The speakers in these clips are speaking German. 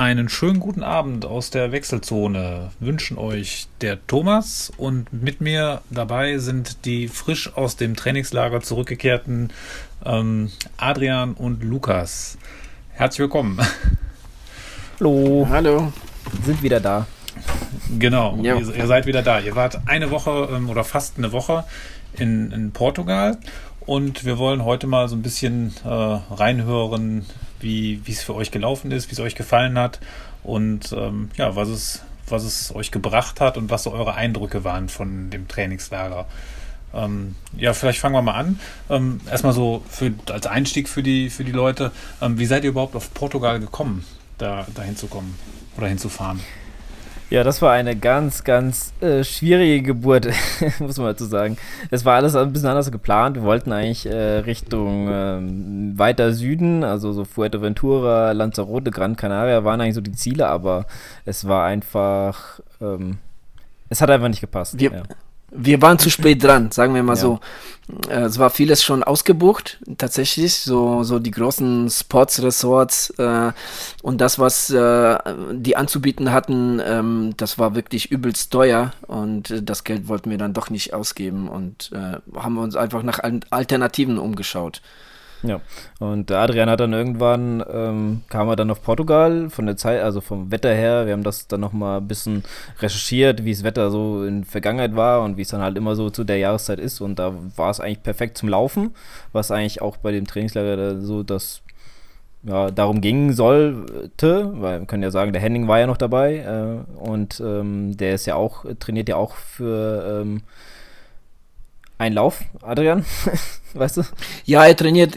Einen schönen guten Abend aus der Wechselzone wünschen euch der Thomas und mit mir dabei sind die frisch aus dem Trainingslager zurückgekehrten Adrian und Lukas. Herzlich willkommen. Hallo. Hallo. Sind wieder da. Genau, Ja. ihr seid wieder da. Ihr wart eine Woche oder fast eine Woche in Portugal und wir wollen heute mal so ein bisschen reinhören, wie es für euch gelaufen ist, wie es euch gefallen hat und was es euch gebracht hat und was so eure Eindrücke waren von dem Trainingslager. Vielleicht fangen wir mal an. Erstmal so als Einstieg für die Leute. Wie seid ihr überhaupt auf Portugal gekommen, da hinzukommen oder hinzufahren? Ja, das war eine ganz, ganz schwierige Geburt, muss man dazu sagen. Es war alles ein bisschen anders geplant. Wir wollten eigentlich Richtung weiter Süden, also so Fuerteventura, Lanzarote, Gran Canaria waren eigentlich so die Ziele, aber es war einfach, es hat einfach nicht gepasst. Wir waren zu spät dran, sagen wir mal Ja. so. Es war vieles schon ausgebucht, tatsächlich, so die großen Spots, Resorts und das, was die anzubieten hatten, das war wirklich übelst teuer und das Geld wollten wir dann doch nicht ausgeben und haben uns einfach nach Alternativen umgeschaut. Ja, und der Adrian hat dann irgendwann, kam er dann auf Portugal von der Zeit, also vom Wetter her, wir haben das dann nochmal ein bisschen recherchiert, wie das Wetter so in der Vergangenheit war und wie es dann halt immer so zu der Jahreszeit ist und da war es eigentlich perfekt zum Laufen, was eigentlich auch bei dem Trainingslager da so das, ja, darum gehen sollte, weil wir können ja sagen, der Henning war ja noch dabei und der ist ja auch, trainiert ja auch für einen Lauf, Adrian, weißt du? Ja, er trainiert,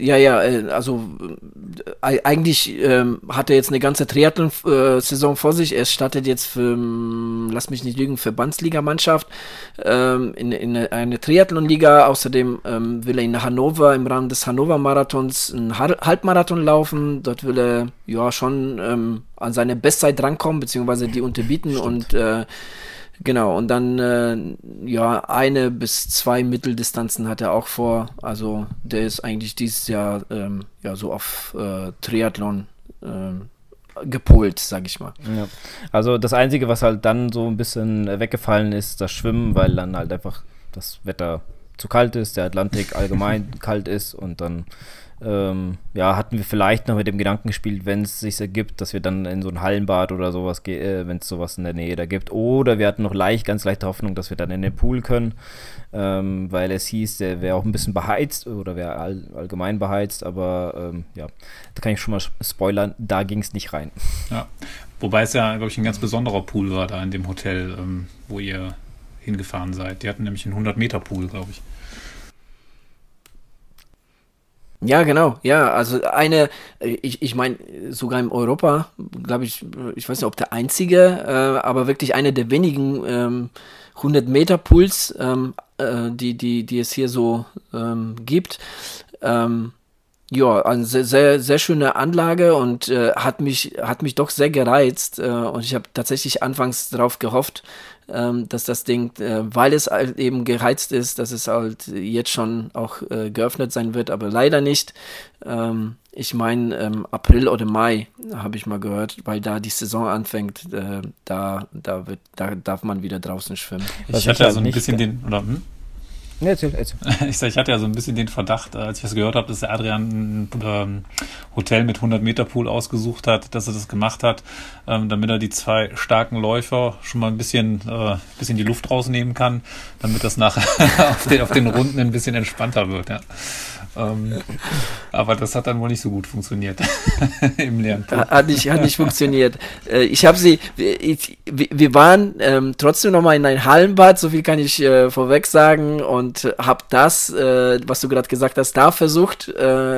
eigentlich hat er jetzt eine ganze Triathlon-Saison vor sich. Er startet jetzt für, lass mich nicht lügen, Verbandsligamannschaft in eine Triathlon-Liga. Außerdem will er in Hannover im Rahmen des Hannover-Marathons einen Halbmarathon laufen. Dort will er ja schon an seine Bestzeit drankommen, beziehungsweise die unterbieten. Stimmt. Und genau, und dann 1 bis 2 Mitteldistanzen hat er auch vor. Also der ist eigentlich dieses Jahr so auf Triathlon gepolt, sag ich mal. Ja, also das Einzige, was halt dann so ein bisschen weggefallen ist, das Schwimmen, weil dann halt einfach das Wetter zu kalt ist, der Atlantik allgemein kalt ist und dann hatten wir vielleicht noch mit dem Gedanken gespielt, wenn es sich ergibt, dass wir dann in so ein Hallenbad oder sowas gehen, wenn es sowas in der Nähe da gibt. Oder wir hatten noch ganz leichte Hoffnung, dass wir dann in den Pool können, weil es hieß, der wäre auch ein bisschen beheizt oder wäre allgemein beheizt, aber da kann ich schon mal spoilern, da ging es nicht rein. Ja, wobei es ja, glaube ich, ein ganz besonderer Pool war da in dem Hotel, wo ihr hingefahren seid. Die hatten nämlich einen 100-Meter-Pool, glaube ich. Ja, genau, ja, also ich meine, sogar in Europa, glaube ich weiß nicht, ob der einzige, aber wirklich eine der wenigen 100-Meter-Pools, die es hier so gibt. Also sehr, sehr, sehr schöne Anlage und hat mich doch sehr gereizt und ich habe tatsächlich anfangs darauf gehofft, dass das Ding, weil es halt eben geheizt ist, dass es halt jetzt schon auch geöffnet sein wird, aber leider nicht. Ich meine, April oder Mai habe ich mal gehört, weil da die Saison anfängt, da darf man wieder draußen schwimmen. Ich hatte ja so ein bisschen Ja, erzähl. Ich hatte ja so ein bisschen den Verdacht, als ich das gehört habe, dass der Adrian ein Hotel mit 100-Meter-Pool ausgesucht hat, dass er das gemacht hat, damit er die 2 starken Läufer schon mal ein bisschen die Luft rausnehmen kann, damit das nachher auf den Runden ein bisschen entspannter wird. Ja. Aber das hat dann wohl nicht so gut funktioniert im Lernpool. Hat nicht funktioniert. Wir waren trotzdem nochmal in ein Hallenbad, so viel kann ich vorweg sagen, und habe das, was du gerade gesagt hast, da versucht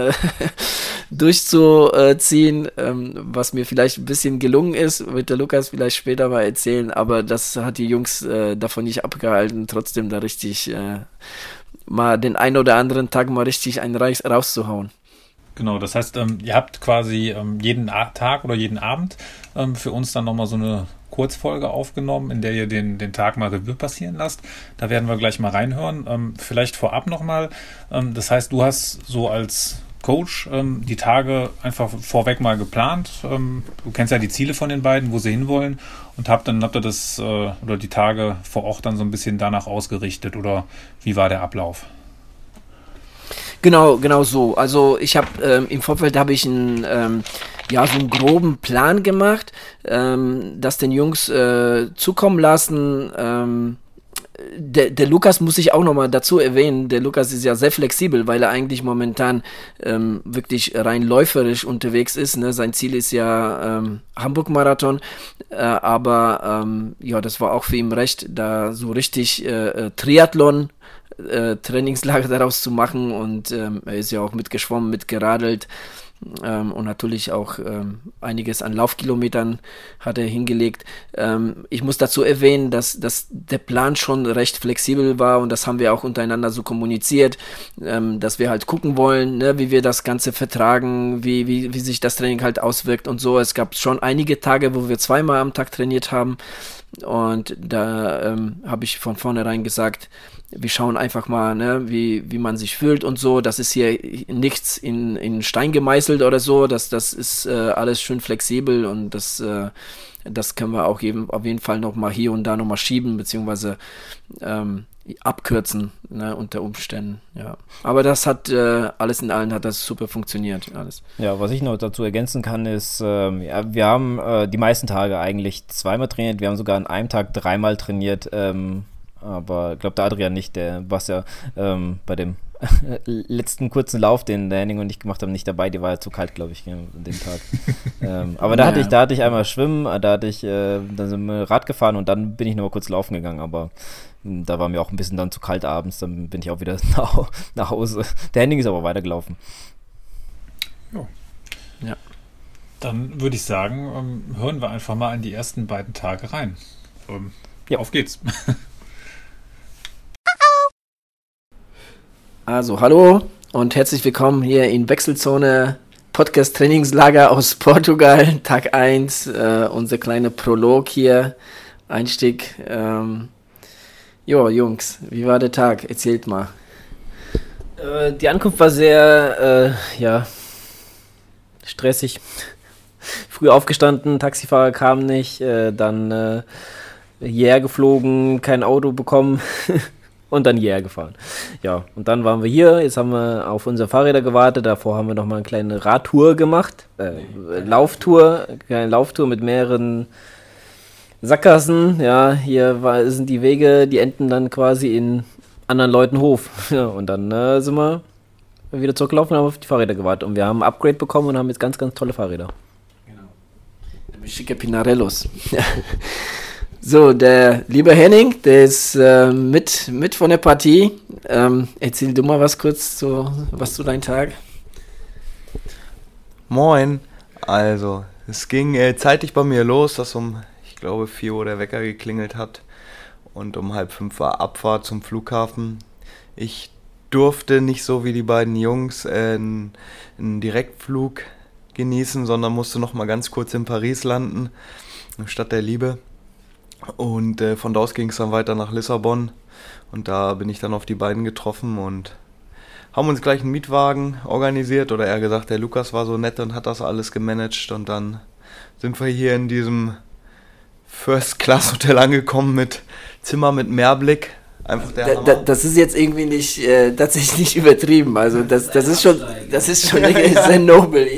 durchzuziehen, was mir vielleicht ein bisschen gelungen ist, wird der Lukas vielleicht später mal erzählen, aber das hat die Jungs davon nicht abgehalten, trotzdem da richtig mal den einen oder anderen Tag mal richtig einen rauszuhauen. Genau, das heißt, ihr habt quasi jeden Tag oder jeden Abend für uns dann nochmal so eine Kurzfolge aufgenommen, in der ihr den Tag mal Revue passieren lasst. Da werden wir gleich mal reinhören. Vielleicht vorab nochmal, das heißt, du hast so als Coach die Tage einfach vorweg mal geplant. Du kennst ja die Ziele von den beiden, wo sie hinwollen, und habt ihr das oder die Tage vor Ort dann so ein bisschen danach ausgerichtet, oder wie war der Ablauf? Genau so. Also ich habe im Vorfeld habe ich so einen groben Plan gemacht, das den Jungs zukommen lassen. Der Lukas muss ich auch nochmal dazu erwähnen. Der Lukas ist ja sehr flexibel, weil er eigentlich momentan wirklich rein läuferisch unterwegs ist. Ne? Sein Ziel ist ja Hamburg-Marathon. Aber das war auch für ihn recht, da so richtig Triathlon Trainingslager daraus zu machen, und er ist ja auch mitgeschwommen, mitgeradelt, und natürlich auch einiges an Laufkilometern hat er hingelegt. Ich muss dazu erwähnen, dass der Plan schon recht flexibel war, und das haben wir auch untereinander so kommuniziert, dass wir halt gucken wollen, ne, wie wir das Ganze vertragen, wie sich das Training halt auswirkt und so. Es gab schon einige Tage, wo wir 2-mal am Tag trainiert haben, und da habe ich von vornherein gesagt, wir schauen einfach mal, ne, wie man sich fühlt und so. Das ist hier nichts in Stein gemeißelt oder so. Das ist alles schön flexibel, und das können wir auch auf jeden Fall noch mal hier und da noch mal schieben, beziehungsweise abkürzen, ne, unter Umständen. Ja. Aber das hat alles in allem hat das super funktioniert. Alles. Ja, was ich noch dazu ergänzen kann, ist, wir haben die meisten Tage eigentlich 2-mal trainiert. Wir haben sogar an einem Tag 3-mal trainiert. Aber ich glaube, der Adrian nicht, der war ja bei dem letzten kurzen Lauf, den der Henning und ich gemacht haben, nicht dabei. Die war ja zu kalt, glaube ich, an dem Tag. Aber da hatte ich einmal Schwimmen, dann sind wir Rad gefahren, und dann bin ich noch mal kurz laufen gegangen. Aber da war mir auch ein bisschen dann zu kalt abends, dann bin ich auch wieder nach Hause. Der Henning ist aber weitergelaufen. Ja. Dann würde ich sagen, hören wir einfach mal in die ersten beiden Tage rein. Auf geht's. Also, hallo und herzlich willkommen hier in Wechselzone Podcast Trainingslager aus Portugal, Tag 1, unser kleiner Prolog hier, Einstieg. Jungs, wie war der Tag? Erzählt mal. Die Ankunft war sehr, stressig. Früh aufgestanden, Taxifahrer kam nicht, dann hierher geflogen, kein Auto bekommen. Und dann hierher gefahren. Ja, und dann waren wir hier. Jetzt haben wir auf unsere Fahrräder gewartet. Davor haben wir nochmal eine kleine Radtour gemacht. Lauftour. Kleine Lauftour mit mehreren Sackgassen. Ja, hier sind die Wege, die enden dann quasi in anderen Leuten Hof. Ja, und dann sind wir wieder zurückgelaufen und haben auf die Fahrräder gewartet. Und wir haben ein Upgrade bekommen und haben jetzt ganz, ganz tolle Fahrräder. Genau. Schicke Pinarellos. So, der liebe Henning, der ist mit von der Partie. Erzähl du mal was kurz was zu deinem Tag. Moin. Also, es ging zeitig bei mir los, dass ich glaube 4 Uhr der Wecker geklingelt hat, und um 4:30 war Abfahrt zum Flughafen. Ich durfte nicht so wie die beiden Jungs einen Direktflug genießen, sondern musste noch mal ganz kurz in Paris landen, Stadt der Liebe. Und von da aus ging es dann weiter nach Lissabon, und da bin ich dann auf die beiden getroffen und haben uns gleich einen Mietwagen organisiert, oder eher gesagt, der Lukas war so nett und hat das alles gemanagt, und dann sind wir hier in diesem First-Class-Hotel angekommen mit Zimmer mit Meerblick. Einfach der Hammer. Das ist jetzt irgendwie nicht tatsächlich nicht übertrieben, also das ist schon sehr nobel.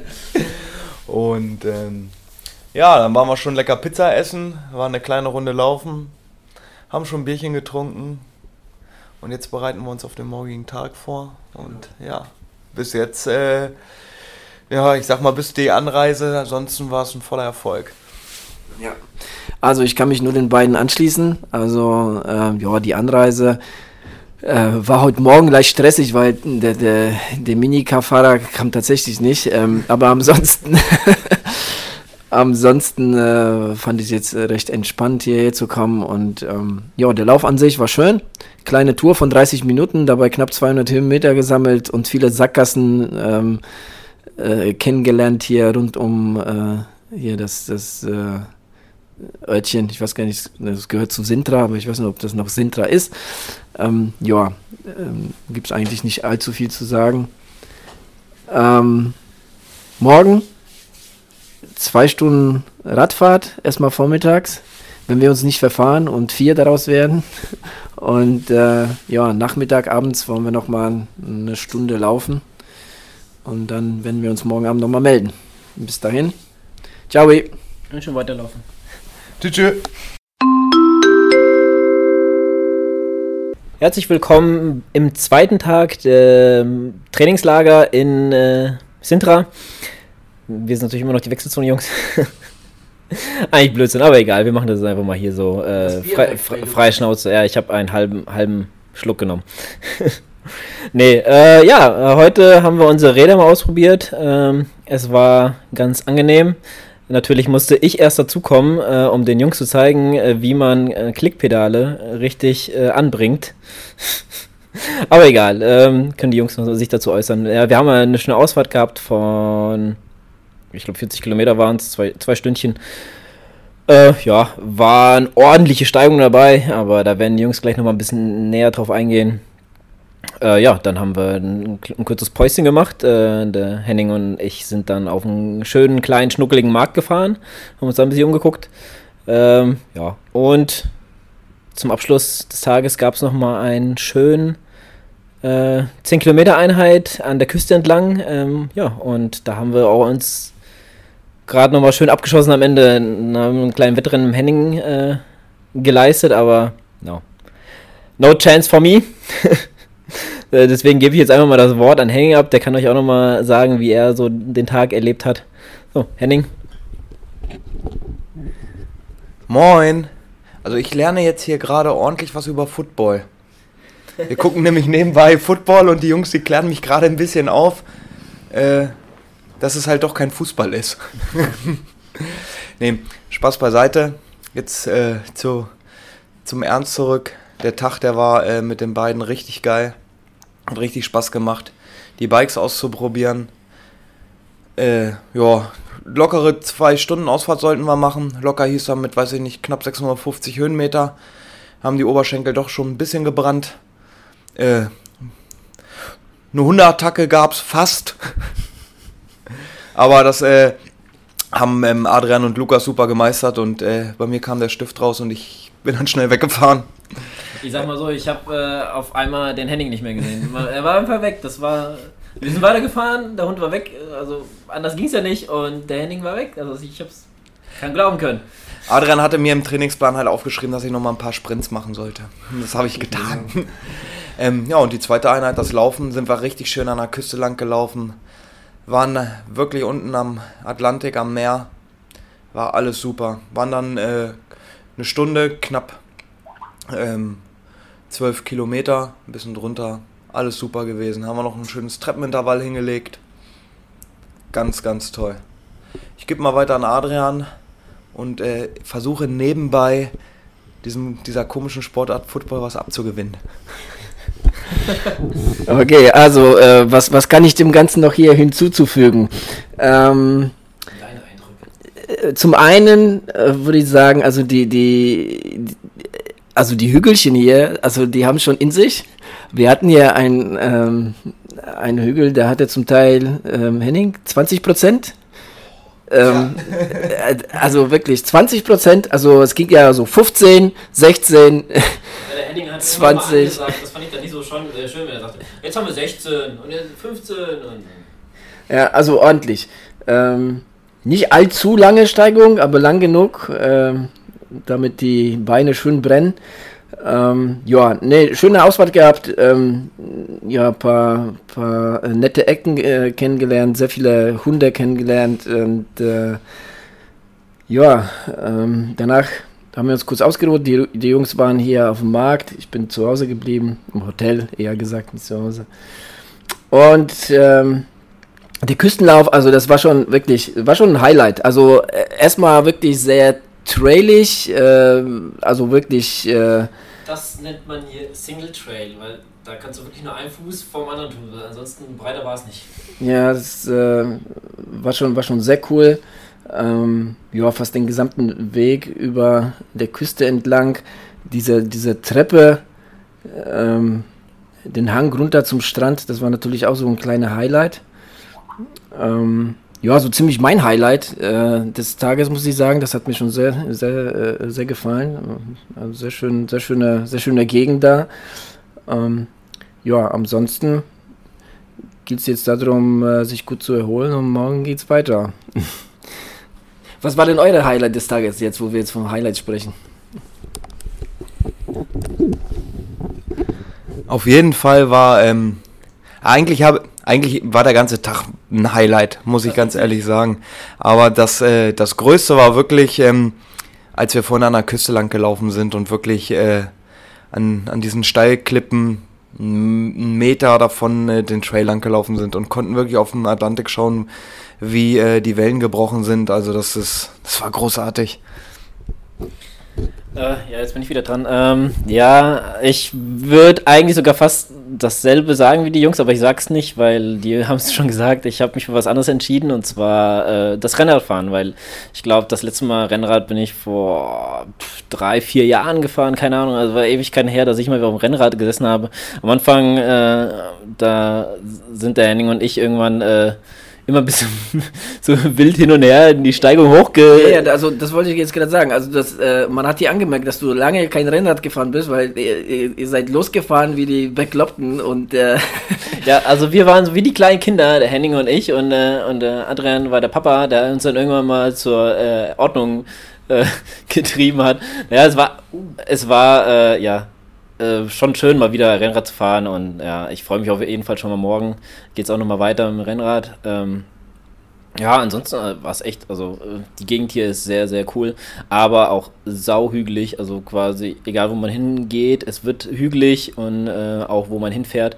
Und dann waren wir schon lecker Pizza essen, waren eine kleine Runde laufen, haben schon ein Bierchen getrunken, und jetzt bereiten wir uns auf den morgigen Tag vor. Und ja, bis jetzt, ich sag mal, bis die Anreise, ansonsten war es ein voller Erfolg. Ja, also ich kann mich nur den beiden anschließen. Also die Anreise war heute Morgen leicht stressig, weil der Minicar-Fahrer kam tatsächlich nicht, aber ansonsten fand ich es jetzt recht entspannt, hierher zu kommen, und der Lauf an sich war schön. Kleine Tour von 30 Minuten, dabei knapp 200 Höhenmeter gesammelt und viele Sackgassen kennengelernt hier rund um hier das Örtchen, ich weiß gar nicht, das gehört zu Sintra, aber ich weiß nicht, ob das noch Sintra ist. Gibt es eigentlich nicht allzu viel zu sagen. Morgen 2 Stunden Radfahrt, erstmal vormittags, wenn wir uns nicht verfahren und 4 daraus werden. Und Nachmittag, abends wollen wir nochmal eine Stunde laufen. Und dann werden wir uns morgen Abend nochmal melden. Bis dahin. Ciao. Und schon weiterlaufen. Tschüss. Herzlich willkommen im zweiten Tag der Trainingslager in Sintra. Wir sind natürlich immer noch die Wechselzone-Jungs. Eigentlich Blödsinn, aber egal, wir machen das einfach mal hier so frei Schnauze. Ja, ich habe einen halben Schluck genommen. Heute haben wir unsere Räder mal ausprobiert. Es war ganz angenehm. Natürlich musste ich erst dazukommen, um den Jungs zu zeigen, wie man Klickpedale richtig anbringt. Aber egal, können die Jungs noch sich dazu äußern. Ja, wir haben eine schöne Ausfahrt gehabt von, ich glaube 40 Kilometer waren es, zwei Stündchen. Waren ordentliche Steigungen dabei, aber da werden die Jungs gleich nochmal ein bisschen näher drauf eingehen. Dann haben wir ein kurzes Päuschen gemacht. Der Henning und ich sind dann auf einen schönen, kleinen, schnuckeligen Markt gefahren, haben uns da ein bisschen umgeguckt. Und zum Abschluss des Tages gab es nochmal einen schönen 10-Kilometer-Einheit an der Küste entlang. Und da haben wir auch uns gerade nochmal schön abgeschossen am Ende. Haben einen kleinen Wettrennen im Henning geleistet, aber no chance for me. Deswegen gebe ich jetzt einfach mal das Wort an Henning ab. Der kann euch auch nochmal sagen, wie er so den Tag erlebt hat. So, Henning. Moin. Also ich lerne jetzt hier gerade ordentlich was über Football. Wir gucken nämlich nebenbei Football und die Jungs, die klären mich gerade ein bisschen auf, dass es halt doch kein Fußball ist. Nee, Spaß beiseite. Jetzt zum Ernst zurück. Der Tag, der war mit den beiden richtig geil. Hat richtig Spaß gemacht, die Bikes auszuprobieren. Lockere 2 Stunden Ausfahrt sollten wir machen. Locker hieß er mit, weiß ich nicht, knapp 650 Höhenmeter. Haben die Oberschenkel doch schon ein bisschen gebrannt. Eine Hundeattacke gab es fast. Aber das haben Adrian und Lukas super gemeistert und bei mir kam der Stift raus und ich bin dann schnell weggefahren. Ich sag mal so, ich habe auf einmal den Henning nicht mehr gesehen. Er war einfach weg. Wir sind weitergefahren, der Hund war weg. Also anders ging es ja nicht und der Henning war weg. Also ich hab's kaum glauben können. Adrian hatte mir im Trainingsplan halt aufgeschrieben, dass ich nochmal ein paar Sprints machen sollte. Das habe ich getan. Und die zweite Einheit, das Laufen, sind wir richtig schön an der Küste lang gelaufen. Waren wirklich unten am Atlantik, am Meer. War alles super. Waren dann eine Stunde, knapp 12 Kilometer, ein bisschen drunter. Alles super gewesen. Haben wir noch ein schönes Treppenintervall hingelegt. Ganz, ganz toll. Ich gebe mal weiter an Adrian und versuche nebenbei dieser komischen Sportart Football was abzugewinnen. Okay, also was kann ich dem Ganzen noch hier hinzuzufügen? Deine Eindrücke? Zum einen würde ich sagen, also die Hügelchen hier, also die haben schon in sich. Wir hatten hier einen Hügel, der hatte zum Teil, Henning, 20%. Also wirklich 20%, also es ging ja so 15, 16, der Henning hat 20. Gesagt, das fand ich dann nicht so schön, wenn er sagte, jetzt haben wir 16 und jetzt 15 und... Ja, also ordentlich. Nicht allzu lange Steigung, aber lang genug, damit die Beine schön brennen. Schöne Ausfahrt gehabt, paar nette Ecken kennengelernt, sehr viele Hunde kennengelernt und danach haben wir uns kurz ausgeruht. Die Jungs waren hier auf dem Markt, ich bin zu Hause geblieben, im Hotel eher gesagt, nicht zu Hause. Und der Küstenlauf, also das war schon ein Highlight. Also erstmal wirklich sehr trailig, also wirklich... das nennt man hier Single Trail, weil da kannst du wirklich nur einen Fuß vom anderen tun, ansonsten breiter war es nicht. Ja, das war schon sehr cool. Fast den gesamten Weg über der Küste entlang, diese Treppe, den Hang runter zum Strand, das war natürlich auch so ein kleiner Highlight. Ja, so ziemlich mein Highlight des Tages, muss ich sagen. Das hat mir schon sehr, sehr, sehr gefallen. Also sehr schöne Gegend da. Ja, ansonsten geht es jetzt darum, sich gut zu erholen und morgen geht's weiter. Was war denn euer Highlight des Tages jetzt, wo wir jetzt vom Highlight sprechen? Auf jeden Fall war eigentlich war der ganze Tag ein Highlight, muss ich ganz ehrlich sagen. Aber das Größte war wirklich, als wir vorhin an der Küste lang gelaufen sind und wirklich an diesen Steilklippen einen Meter davon den Trail lang gelaufen sind und konnten wirklich auf den Atlantik schauen, wie die Wellen gebrochen sind. Also das war großartig. Ja, jetzt bin ich wieder dran. Ja, ich würde eigentlich sogar fast dasselbe sagen wie die Jungs, aber ich sag's nicht, weil die haben es schon gesagt. Ich habe mich für was anderes entschieden, und zwar das Rennradfahren, weil ich glaube, das letzte Mal Rennrad bin ich vor 3-4 Jahren gefahren, keine Ahnung, also war Ewigkeiten her, dass ich mal wieder auf dem Rennrad gesessen habe. Am Anfang, da sind der Henning und ich irgendwann immer ein bisschen so wild hin und her in die Steigung Ja, also das wollte ich jetzt gerade sagen. Also man hat dir angemerkt, dass du lange kein Rennrad gefahren bist, weil ihr seid losgefahren wie die Bekloppten und ja, also wir waren so wie die kleinen Kinder, der Henning und ich, und Adrian war der Papa, der uns dann irgendwann mal zur Ordnung getrieben hat. Ja, es war schon schön, mal wieder Rennrad zu fahren, und ja, ich freue mich auf jeden Fall schon mal morgen. Geht's auch nochmal weiter mit dem Rennrad. Ja, ansonsten war es echt, also die Gegend hier ist sehr, sehr cool, aber auch sauhügelig, also quasi egal wo man hingeht, es wird hügelig, und auch wo man hinfährt.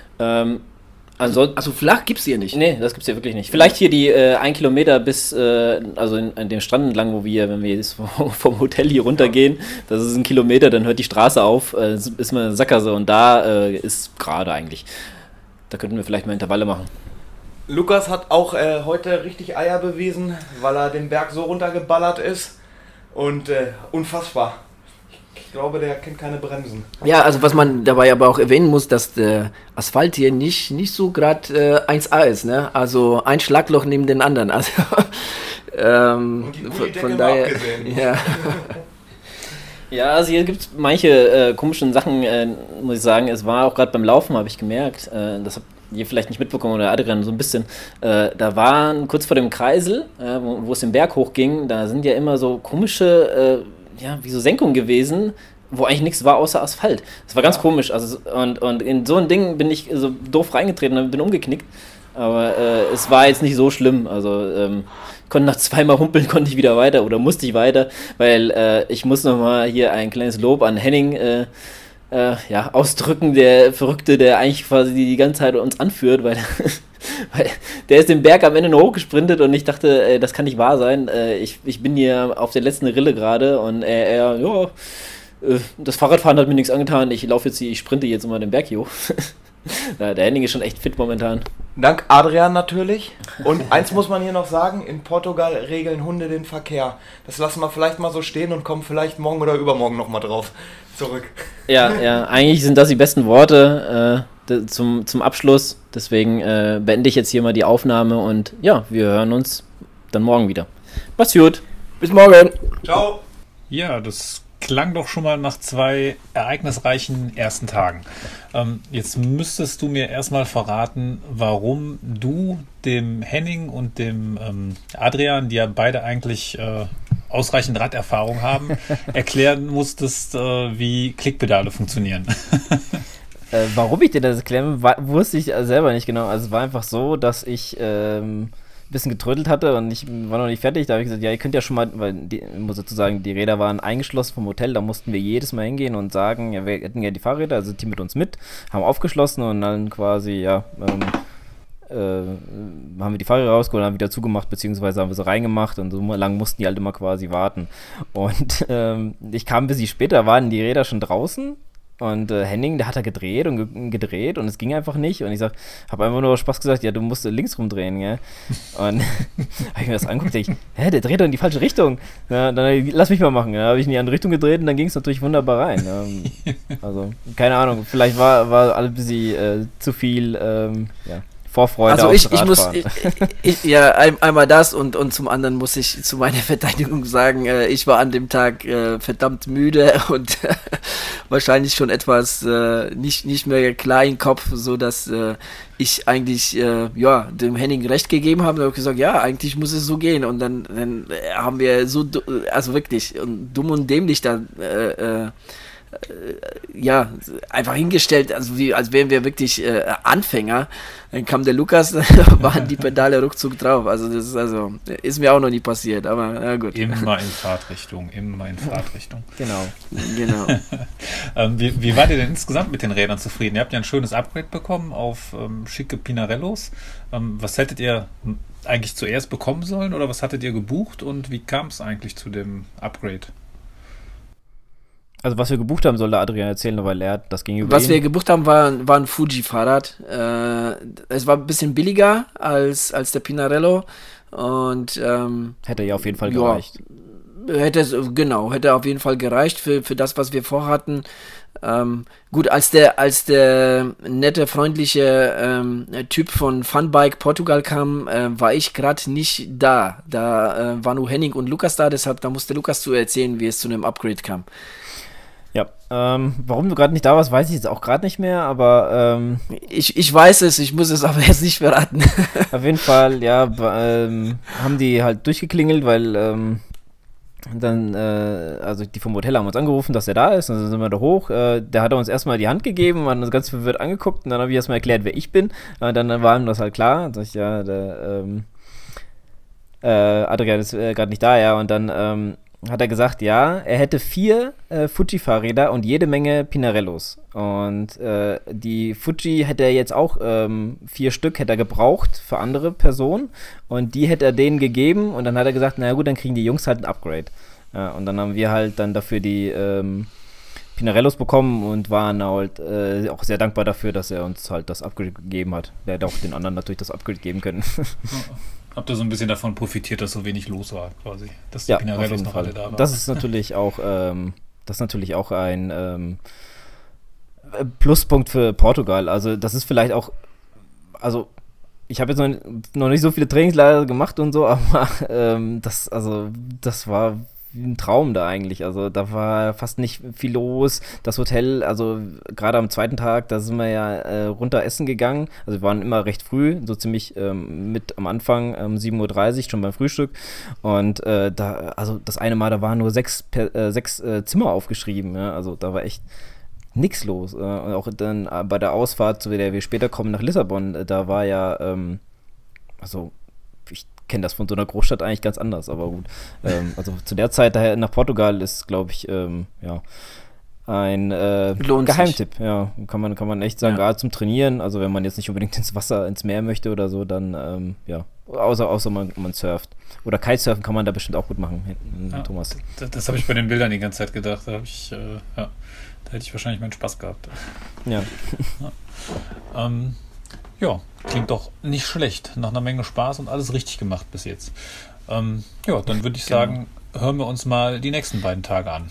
Also flach gibt's hier nicht? Nee, das gibt's hier wirklich nicht. Vielleicht hier die 1 Kilometer bis, also an dem Strand entlang, wenn wir jetzt vom Hotel hier runtergehen, das ist 1 Kilometer, dann hört die Straße auf, ist mal eine Sackgasse, und da ist gerade eigentlich. Da könnten wir vielleicht mal Intervalle machen. Lukas hat auch heute richtig Eier bewiesen, weil er den Berg so runtergeballert ist, und unfassbar. Ich glaube, der kennt keine Bremsen. Ja, also was man dabei aber auch erwähnen muss, dass der Asphalt hier nicht so gerade 1A ist, ne? Also ein Schlagloch neben den anderen. Also und die von daher, ja. Ja, also hier gibt es manche komischen Sachen, muss ich sagen. Es war auch gerade beim Laufen, habe ich gemerkt, das habt ihr vielleicht nicht mitbekommen, oder Adrian so ein bisschen, da waren kurz vor dem Kreisel, wo es den Berg hochging, da sind ja immer so komische wie so Senkungen gewesen, wo eigentlich nichts war außer Asphalt. Das war ganz komisch. Also, und in so ein Ding bin ich so doof reingetreten und bin umgeknickt. Aber es war jetzt nicht so schlimm. Also konnte nach 2-mal humpeln, konnte ich wieder weiter, oder musste ich weiter, weil ich muss nochmal hier ein kleines Lob an Henning ausdrücken, der Verrückte, der eigentlich quasi die ganze Zeit uns anführt, weil der ist den Berg am Ende nur hochgesprintet, und ich dachte, das kann nicht wahr sein. Ich bin hier auf der letzten Rille gerade, und das Fahrradfahren hat mir nichts angetan. Ich sprinte jetzt immer den Berg hier hoch. Der Henning ist schon echt fit momentan. Dank Adrian natürlich. Und eins muss man hier noch sagen, in Portugal regeln Hunde den Verkehr. Das lassen wir vielleicht mal so stehen und kommen vielleicht morgen oder übermorgen nochmal drauf zurück. Ja, eigentlich sind das die besten Worte zum Abschluss. Deswegen beende ich jetzt hier mal die Aufnahme, und ja, wir hören uns dann morgen wieder. Macht's gut. Bis morgen. Ciao. Ja, das klang doch schon mal nach 2 ereignisreichen ersten Tagen. Jetzt müsstest du mir erstmal verraten, warum du dem Henning und dem Adrian, die ja beide eigentlich ausreichend Raderfahrung haben, erklären musstest, wie Klickpedale funktionieren. Warum ich dir das erkläre, wusste ich selber nicht genau. Also es war einfach so, dass ich bisschen getrödelt hatte, und ich war noch nicht fertig. Da habe ich gesagt, ja, ihr könnt ja schon mal, weil ich muss dazu sagen, die Räder waren eingeschlossen vom Hotel, da mussten wir jedes Mal hingehen und sagen, ja, wir hätten ja die Fahrräder, also die mit uns mit, haben aufgeschlossen, und dann quasi, haben wir die Fahrräder rausgeholt, haben wieder zugemacht, beziehungsweise haben wir sie reingemacht, und so lang mussten die halt immer quasi warten. Und ich kam ein bisschen später, waren die Räder schon draußen, und Henning, der hat da gedreht und gedreht, und es ging einfach nicht. Und ich habe einfach nur Spaß gesagt, ja, du musst links rumdrehen, gell? Und habe ich mir das angeguckt, denke ich, der dreht doch in die falsche Richtung. Ja, dann lass mich mal machen. Dann habe ich in die andere Richtung gedreht, und dann ging es natürlich wunderbar rein. Also, keine Ahnung, vielleicht war alles ein bisschen zu viel Vorfreude Also aufs ich muss, Radfahren. einmal das und zum anderen muss ich zu meiner Verteidigung sagen, ich war an dem Tag verdammt müde und wahrscheinlich schon etwas nicht mehr klar im Kopf, so dass ich eigentlich dem Henning recht gegeben habe und habe gesagt, ja, eigentlich muss es so gehen und dann haben wir so, also wirklich dumm und dämlich da einfach hingestellt, also als wären wir wirklich Anfänger. Dann kam der Lukas, waren die Pedale ruckzuck drauf. Also das ist mir auch noch nie passiert, aber na gut. Immer in Fahrtrichtung. Genau. Wie wart ihr denn insgesamt mit den Rädern zufrieden? Ihr habt ja ein schönes Upgrade bekommen auf schicke Pinarellos. Was hättet ihr eigentlich zuerst bekommen sollen oder was hattet ihr gebucht und wie kam es eigentlich zu dem Upgrade? Also was wir gebucht haben, soll der Adrian erzählen, weil er das gegenüber Was wir gebucht haben, war ein Fuji-Fahrrad. Es war ein bisschen billiger als der Pinarello und hätte ja auf jeden Fall gereicht. Hätte auf jeden Fall gereicht für das, was wir vorhatten. Gut, als der nette, freundliche Typ von Funbike Portugal kam, war ich gerade nicht da. Da war nur Henning und Lukas da, deshalb da musste Lukas zu erzählen, wie es zu einem Upgrade kam. Ja, warum du gerade nicht da warst, weiß ich jetzt auch gerade nicht mehr, aber ich weiß es, ich muss es aber jetzt nicht verraten. Auf jeden Fall, ja, haben die halt durchgeklingelt, weil also die vom Hotel haben uns angerufen, dass er da ist, und dann sind wir da hoch. Der hat uns erstmal die Hand gegeben, hat uns ganz verwirrt angeguckt und dann habe ich erstmal erklärt, wer ich bin. Dann war ihm das halt klar. Dann sag ich, ja, der Adrian ist gerade nicht da, ja, und dann hat er gesagt, ja, er hätte 4 Fuji-Fahrräder und jede Menge Pinarellos. Und die Fuji hätte er jetzt auch 4 Stück hätte er gebraucht für andere Personen. Und die hätte er denen gegeben. Und dann hat er gesagt, na gut, dann kriegen die Jungs halt ein Upgrade. Ja, und dann haben wir halt dann dafür die Pinarellos bekommen und waren halt auch sehr dankbar dafür, dass er uns halt das Upgrade gegeben hat. Der hätte auch den anderen natürlich das Upgrade geben können. Habt ihr so ein bisschen davon profitiert, dass so wenig los war, quasi? Dass die Pinarellos noch alle da waren. Das ist natürlich auch ein Pluspunkt für Portugal. Also das ist vielleicht auch, also ich habe jetzt noch nicht so viele Trainingslager gemacht und so, aber das war wie ein Traum da eigentlich. Also da war fast nicht viel los. Das Hotel, also gerade am zweiten Tag, da sind wir ja runter essen gegangen. Also wir waren immer recht früh, so ziemlich mit am Anfang, 7:30 Uhr, schon beim Frühstück. Und also das eine Mal, da waren nur 6 Zimmer aufgeschrieben. Ja? Also da war echt nichts los. Und auch dann bei der Ausfahrt, zu der wir später kommen nach Lissabon, da war ja, also ich kenne das von so einer Großstadt eigentlich ganz anders, aber gut. Also zu der Zeit daher nach Portugal ist, glaube ich, ein Geheimtipp. Ja, kann man echt sagen, gerade zum Trainieren. Also wenn man jetzt nicht unbedingt ins Meer möchte oder so, dann außer man surft. Oder Kitesurfen kann man da bestimmt auch gut machen, Thomas. Das habe ich bei den Bildern die ganze Zeit gedacht. Da hätte ich wahrscheinlich meinen Spaß gehabt. Ja. Ja, klingt doch nicht schlecht. Nach einer Menge Spaß und alles richtig gemacht bis jetzt. Dann würde ich sagen, hören wir uns mal die nächsten beiden Tage an.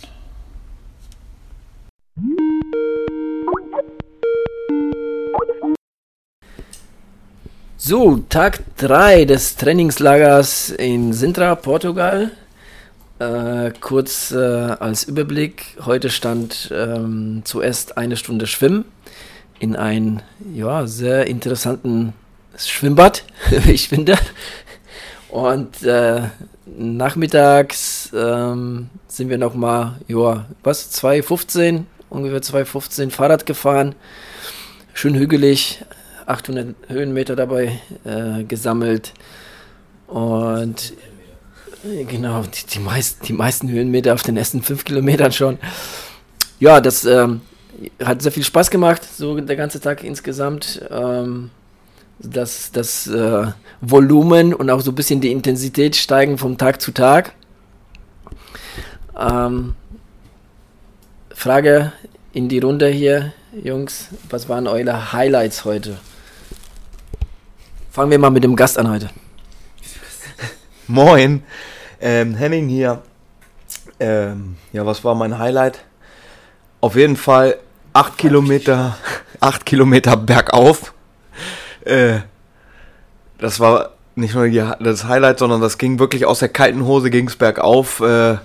So, Tag 3 des Trainingslagers in Sintra, Portugal. Kurz als Überblick. Heute stand zuerst 1 Stunde Schwimmen in ein sehr interessanten Schwimmbad, wie ich finde. Und nachmittags sind wir nochmal, ungefähr 2,15 Fahrrad gefahren. Schön hügelig, 800 Höhenmeter dabei gesammelt. Und genau, die meisten Höhenmeter auf den ersten 5 Kilometern schon. Ja, das hat sehr viel Spaß gemacht, so der ganze Tag insgesamt. Das Volumen und auch so ein bisschen die Intensität steigen von Tag zu Tag. Frage in die Runde hier, Jungs, was waren eure Highlights heute? Fangen wir mal mit dem Gast an heute. Moin, Henning hier. Was war mein Highlight? Auf jeden Fall 8 Kilometer bergauf. das war nicht nur das Highlight, sondern das ging wirklich aus der kalten Hose, ging es bergauf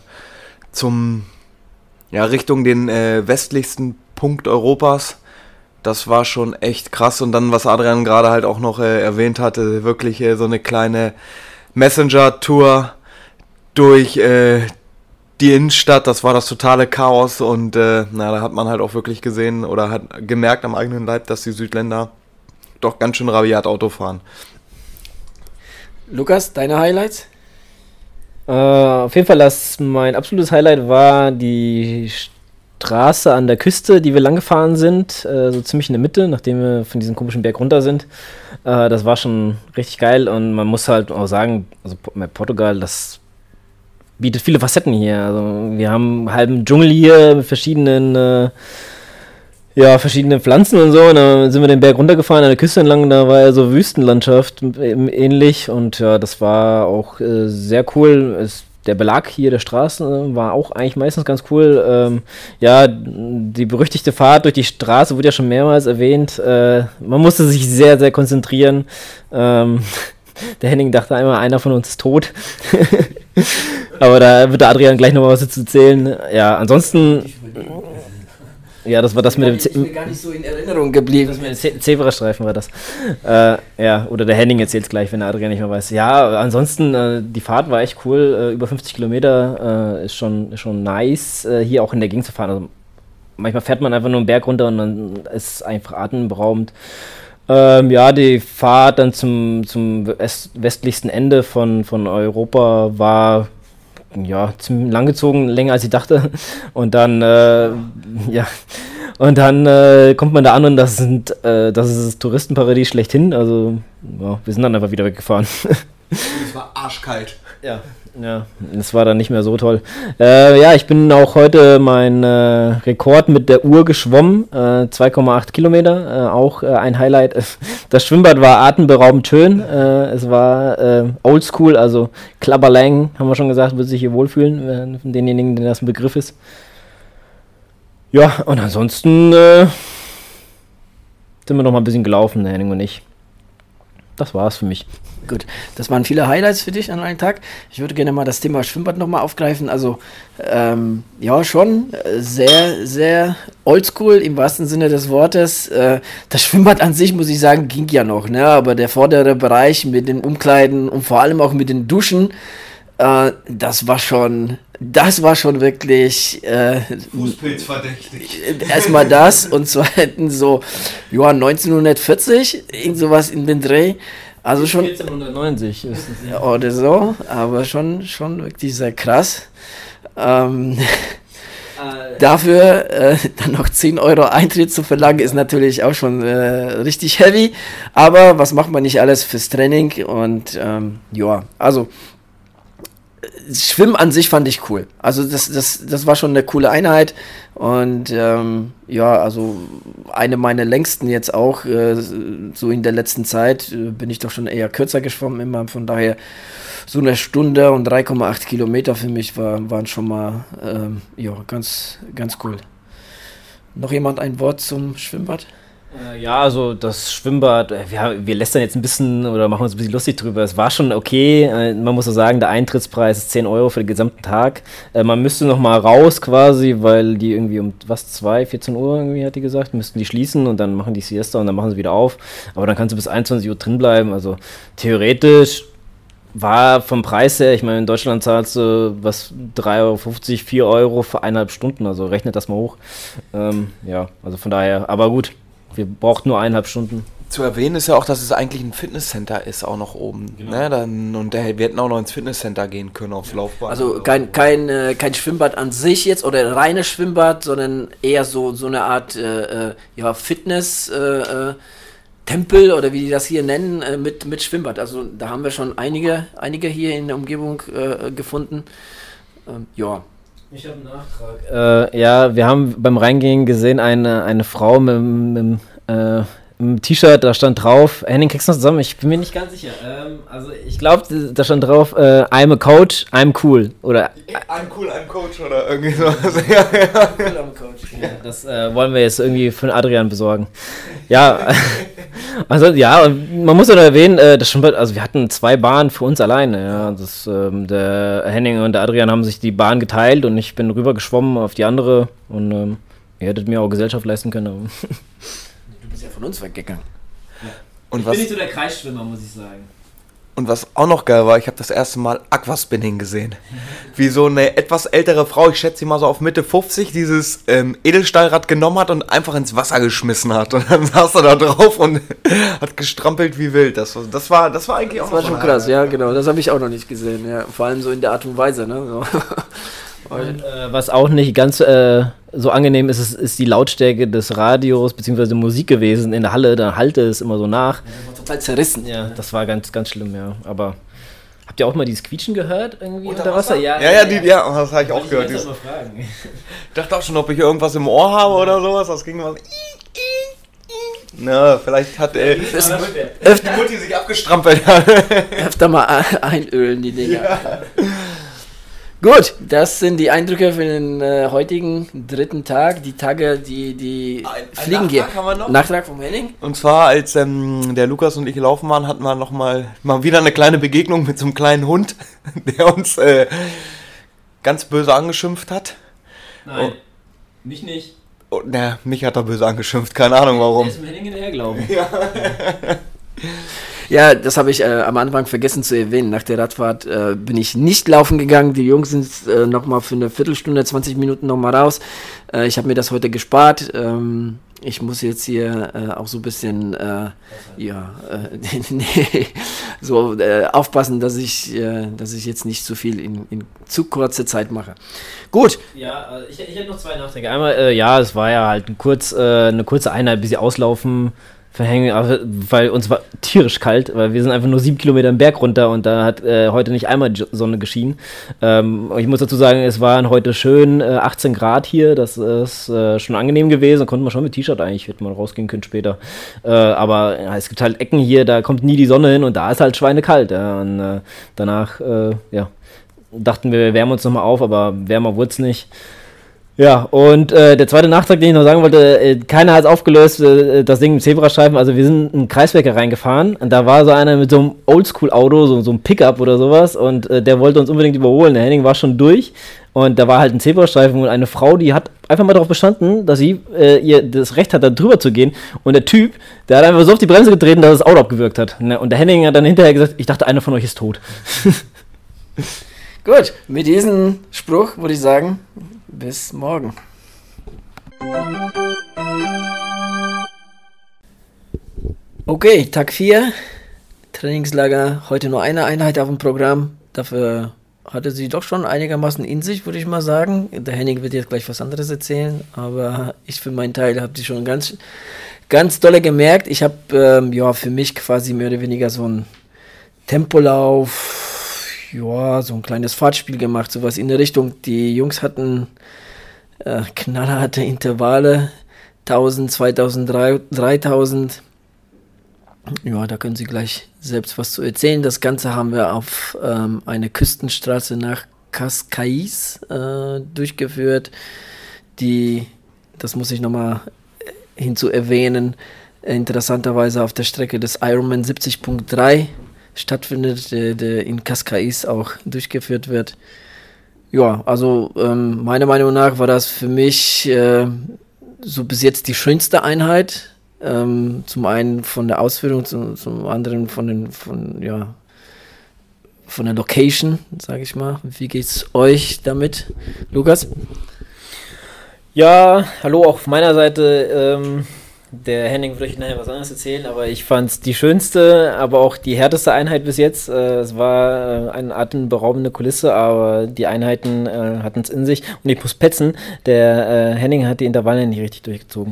Richtung den westlichsten Punkt Europas. Das war schon echt krass. Und dann, was Adrian gerade halt auch noch erwähnt hatte, wirklich so eine kleine Messenger-Tour durch die Innenstadt. Das war das totale Chaos. Und da hat man halt auch wirklich gesehen oder hat gemerkt am eigenen Leib, dass die Südländer doch ganz schön rabiat Auto fahren. Lukas, deine Highlights? Auf jeden Fall, mein absolutes Highlight war die Straße an der Küste, die wir lang gefahren sind, so ziemlich in der Mitte, nachdem wir von diesem komischen Berg runter sind. Das war schon richtig geil und man muss halt auch sagen, also Portugal, das bietet viele Facetten hier. Also wir haben einen halben Dschungel hier mit verschiedenen Pflanzen und so. Und dann sind wir den Berg runtergefahren, an der Küste entlang, da war ja so Wüstenlandschaft ähnlich. Und ja, das war auch sehr cool. Der Belag hier der Straßen war auch eigentlich meistens ganz cool. Die berüchtigte Fahrt durch die Straße wurde ja schon mehrmals erwähnt. Man musste sich sehr, sehr konzentrieren. Der Henning dachte einmal, einer von uns ist tot. Aber da wird der Adrian gleich noch mal was dazu erzählen. Ja, ansonsten... Ja, das war das mit dem... Ich bin gar nicht so in Erinnerung geblieben. Das mit dem Zebrastreifen war das. Oder der Henning erzählt es gleich, wenn der Adrian nicht mehr weiß. Ja, ansonsten, die Fahrt war echt cool. Über 50 Kilometer ist schon nice, hier auch in der Gegend zu fahren. Also, manchmal fährt man einfach nur einen Berg runter und dann ist es einfach atemberaubend. Die Fahrt dann zum westlichsten Ende von Europa war... Ja, ziemlich langgezogen, länger als ich dachte. Und dann, kommt man da an und das ist das Touristenparadies schlechthin. Also, ja, wir sind dann einfach wieder weggefahren. Es war arschkalt. Ja, das war dann nicht mehr so toll. Ich bin auch heute meinen Rekord mit der Uhr geschwommen. 2,8 Kilometer, auch ein Highlight. Das Schwimmbad war atemberaubend schön. Es war oldschool, also Klabberlang, haben wir schon gesagt, wird sich hier wohlfühlen, von denjenigen, denen das ein Begriff ist. Ja, und ansonsten sind wir noch mal ein bisschen gelaufen, der Henning und ich. Das war's für mich. Gut, das waren viele Highlights für dich an einem Tag. Ich würde gerne mal das Thema Schwimmbad nochmal aufgreifen. Also, schon sehr, sehr oldschool im wahrsten Sinne des Wortes. Das Schwimmbad an sich, muss ich sagen, ging ja noch, ne? Aber der vordere Bereich mit den Umkleiden und vor allem auch mit den Duschen, das war schon wirklich Fußpilzverdächtig. Erstmal das und zweitens so, 1940, irgend sowas in den Dreh. Also schon 1490 ist es. Ja, oder so, aber schon wirklich sehr krass. Dafür dann noch 10 Euro Eintritt zu verlangen, ist natürlich auch schon richtig heavy. Aber was macht man nicht alles fürs Training? Und also Schwimmen an sich fand ich cool. Also das war schon eine coole Einheit. Und also eine meiner längsten jetzt auch, so in der letzten Zeit, bin ich doch schon eher kürzer geschwommen immer. Von daher so eine Stunde und 3,8 Kilometer für mich waren schon mal ganz, ganz cool. Noch jemand ein Wort zum Schwimmbad? Also das Schwimmbad, wir lästern jetzt ein bisschen oder machen uns ein bisschen lustig drüber. Es war schon okay. Man muss so sagen, der Eintrittspreis ist 10 Euro für den gesamten Tag. Man müsste noch mal raus quasi, weil die irgendwie um 14 Uhr irgendwie, hat die gesagt, müssten die schließen und dann machen die Siesta und dann machen sie wieder auf. Aber dann kannst du bis 21 Uhr drin bleiben. Also theoretisch war vom Preis her, ich meine, in Deutschland zahlst du 3,50 Euro, 4 Euro für 1,5 Stunden. Also rechnet das mal hoch. Also von daher, aber gut. Wir brauchten nur 1,5 Stunden. Zu erwähnen ist ja auch, dass es eigentlich ein Fitnesscenter ist, auch noch oben. Genau. Ne? Wir hätten auch noch ins Fitnesscenter gehen können, aufs Laufbahn. Also kein Schwimmbad an sich jetzt oder reines Schwimmbad, sondern eher so eine Art Fitness Tempel oder wie die das hier nennen, mit Schwimmbad. Also da haben wir schon einige hier in der Umgebung gefunden. Ich habe einen Nachtrag. Wir haben beim Reingehen gesehen, eine Frau mit ein T-Shirt, da stand drauf, Henning, kriegst du noch zusammen? Ich bin mir nicht ganz sicher. Also ich glaube, da stand drauf, I'm a Coach, I'm cool. Oder I'm cool, I'm Coach oder irgendwie sowas. das wollen wir jetzt irgendwie von Adrian besorgen. Ja, also ja, und man muss ja noch erwähnen, das schon, also wir hatten 2 Bahnen für uns alleine. Ja. Der Henning und der Adrian haben sich die Bahn geteilt und ich bin rüber geschwommen auf die andere und ihr hättet mir auch Gesellschaft leisten können. Aber Du bist ja von uns weggegangen. ja. Und ich bin nicht so der Kreisschwimmer, muss ich sagen. Und was auch noch geil war, ich habe das erste Mal Aquaspinning gesehen. Wie so eine etwas ältere Frau, ich schätze sie mal so auf Mitte 50, dieses Edelstahlrad genommen hat und einfach ins Wasser geschmissen hat. Und dann saß er da drauf und hat gestrampelt wie wild. Das war eigentlich auch Das war schon krass, ja genau. Das habe ich auch noch nicht gesehen. Ja. Vor allem so in der Art und Weise. Ne? So. Und, was auch nicht ganz so angenehm ist, ist die Lautstärke des Radios bzw. Musik gewesen in der Halle. Da hallte es immer so nach. Das war total zerrissen. Ja, das war ganz, ganz schlimm, ja. Aber habt ihr auch mal dieses Quietschen gehört irgendwie unter Wasser? Ja, das habe ich auch gehört. Ich fragen. Dachte auch schon, ob ich irgendwas im Ohr habe oder sowas. Das ging mal so. Na, vielleicht hat die Mutti sich abgestrampelt. Öfter mal einölen, die Dinger. Ja. Gut, das sind die Eindrücke für den heutigen 3. Tag. Die Tage, die fliegen hier. Nachtrag vom Henning. Und zwar, als der Lukas und ich gelaufen waren, hatten wir mal wieder eine kleine Begegnung mit so einem kleinen Hund, der uns ganz böse angeschimpft hat. Nein, mich nicht. Und, mich hat er böse angeschimpft, keine Ahnung warum. Der ist dem Henning hinterhergelaufen. Ja. Ja, das habe ich am Anfang vergessen zu erwähnen. Nach der Radfahrt bin ich nicht laufen gegangen. Die Jungs sind nochmal für eine Viertelstunde, 20 Minuten nochmal raus. Ich habe mir das heute gespart. Ich muss jetzt hier auch so ein bisschen aufpassen, dass ich jetzt nicht zu viel in zu kurzer Zeit mache. Gut. Ja, ich hätte noch 2 Nachträge. Einmal, es war ja halt eine kurze Einheit, bis sie auslaufen. Weil uns war tierisch kalt, weil wir sind einfach nur 7 Kilometer im Berg runter und da hat heute nicht einmal die Sonne geschienen. Ich muss dazu sagen, es waren heute schön 18 Grad hier, das ist schon angenehm gewesen, da konnte man schon mit T-Shirt eigentlich, hätte man rausgehen können später. Aber es gibt halt Ecken hier, da kommt nie die Sonne hin und da ist halt schweinekalt. Ja, und danach dachten wir wärmen uns nochmal auf, aber wärmer wurde es nicht. Ja, und der zweite Nachtrag, den ich noch sagen wollte, keiner hat es aufgelöst, das Ding im Zebrastreifen, also wir sind in einen Kreisverkehr reingefahren und da war so einer mit so einem Oldschool-Auto, so einem Pickup oder sowas und der wollte uns unbedingt überholen, der Henning war schon durch und da war halt ein Zebrastreifen und eine Frau, die hat einfach mal darauf bestanden, dass sie ihr das Recht hat, da drüber zu gehen und der Typ, der hat einfach so auf die Bremse getreten, dass das Auto abgewürgt hat und der Henning hat dann hinterher gesagt, ich dachte, einer von euch ist tot. Gut, mit diesem Spruch würde ich sagen, bis morgen. Okay, Tag 4. Trainingslager. Heute nur eine Einheit auf dem Programm. Dafür hatte sie doch schon einigermaßen in sich, würde ich mal sagen. Der Henning wird jetzt gleich was anderes erzählen, aber ich für meinen Teil habe sie schon ganz, ganz dolle gemerkt. Ich habe für mich quasi mehr oder weniger so einen Tempolauf, so ein kleines Fahrtspiel gemacht, sowas in der Richtung. Die Jungs hatten knallharte Intervalle, 1000, 2000, 3000. Ja, da können Sie gleich selbst was zu erzählen. Das Ganze haben wir auf eine Küstenstraße nach Cascais durchgeführt, das muss ich nochmal hinzu erwähnen, interessanterweise auf der Strecke des Ironman 70.3 stattfindet, der in Cascais auch durchgeführt wird. Ja, also meiner Meinung nach war das für mich so bis jetzt die schönste Einheit. Zum einen von der Ausführung, zum anderen von der Location, sage ich mal. Wie geht's euch damit, Lukas? Ja, hallo auch auf meiner Seite. Der Henning würde euch nachher was anderes erzählen, aber ich fand es die schönste, aber auch die härteste Einheit bis jetzt. Es war eine atemberaubende Kulisse, aber die Einheiten hatten es in sich. Und ich muss petzen, der Henning hat die Intervalle nicht richtig durchgezogen.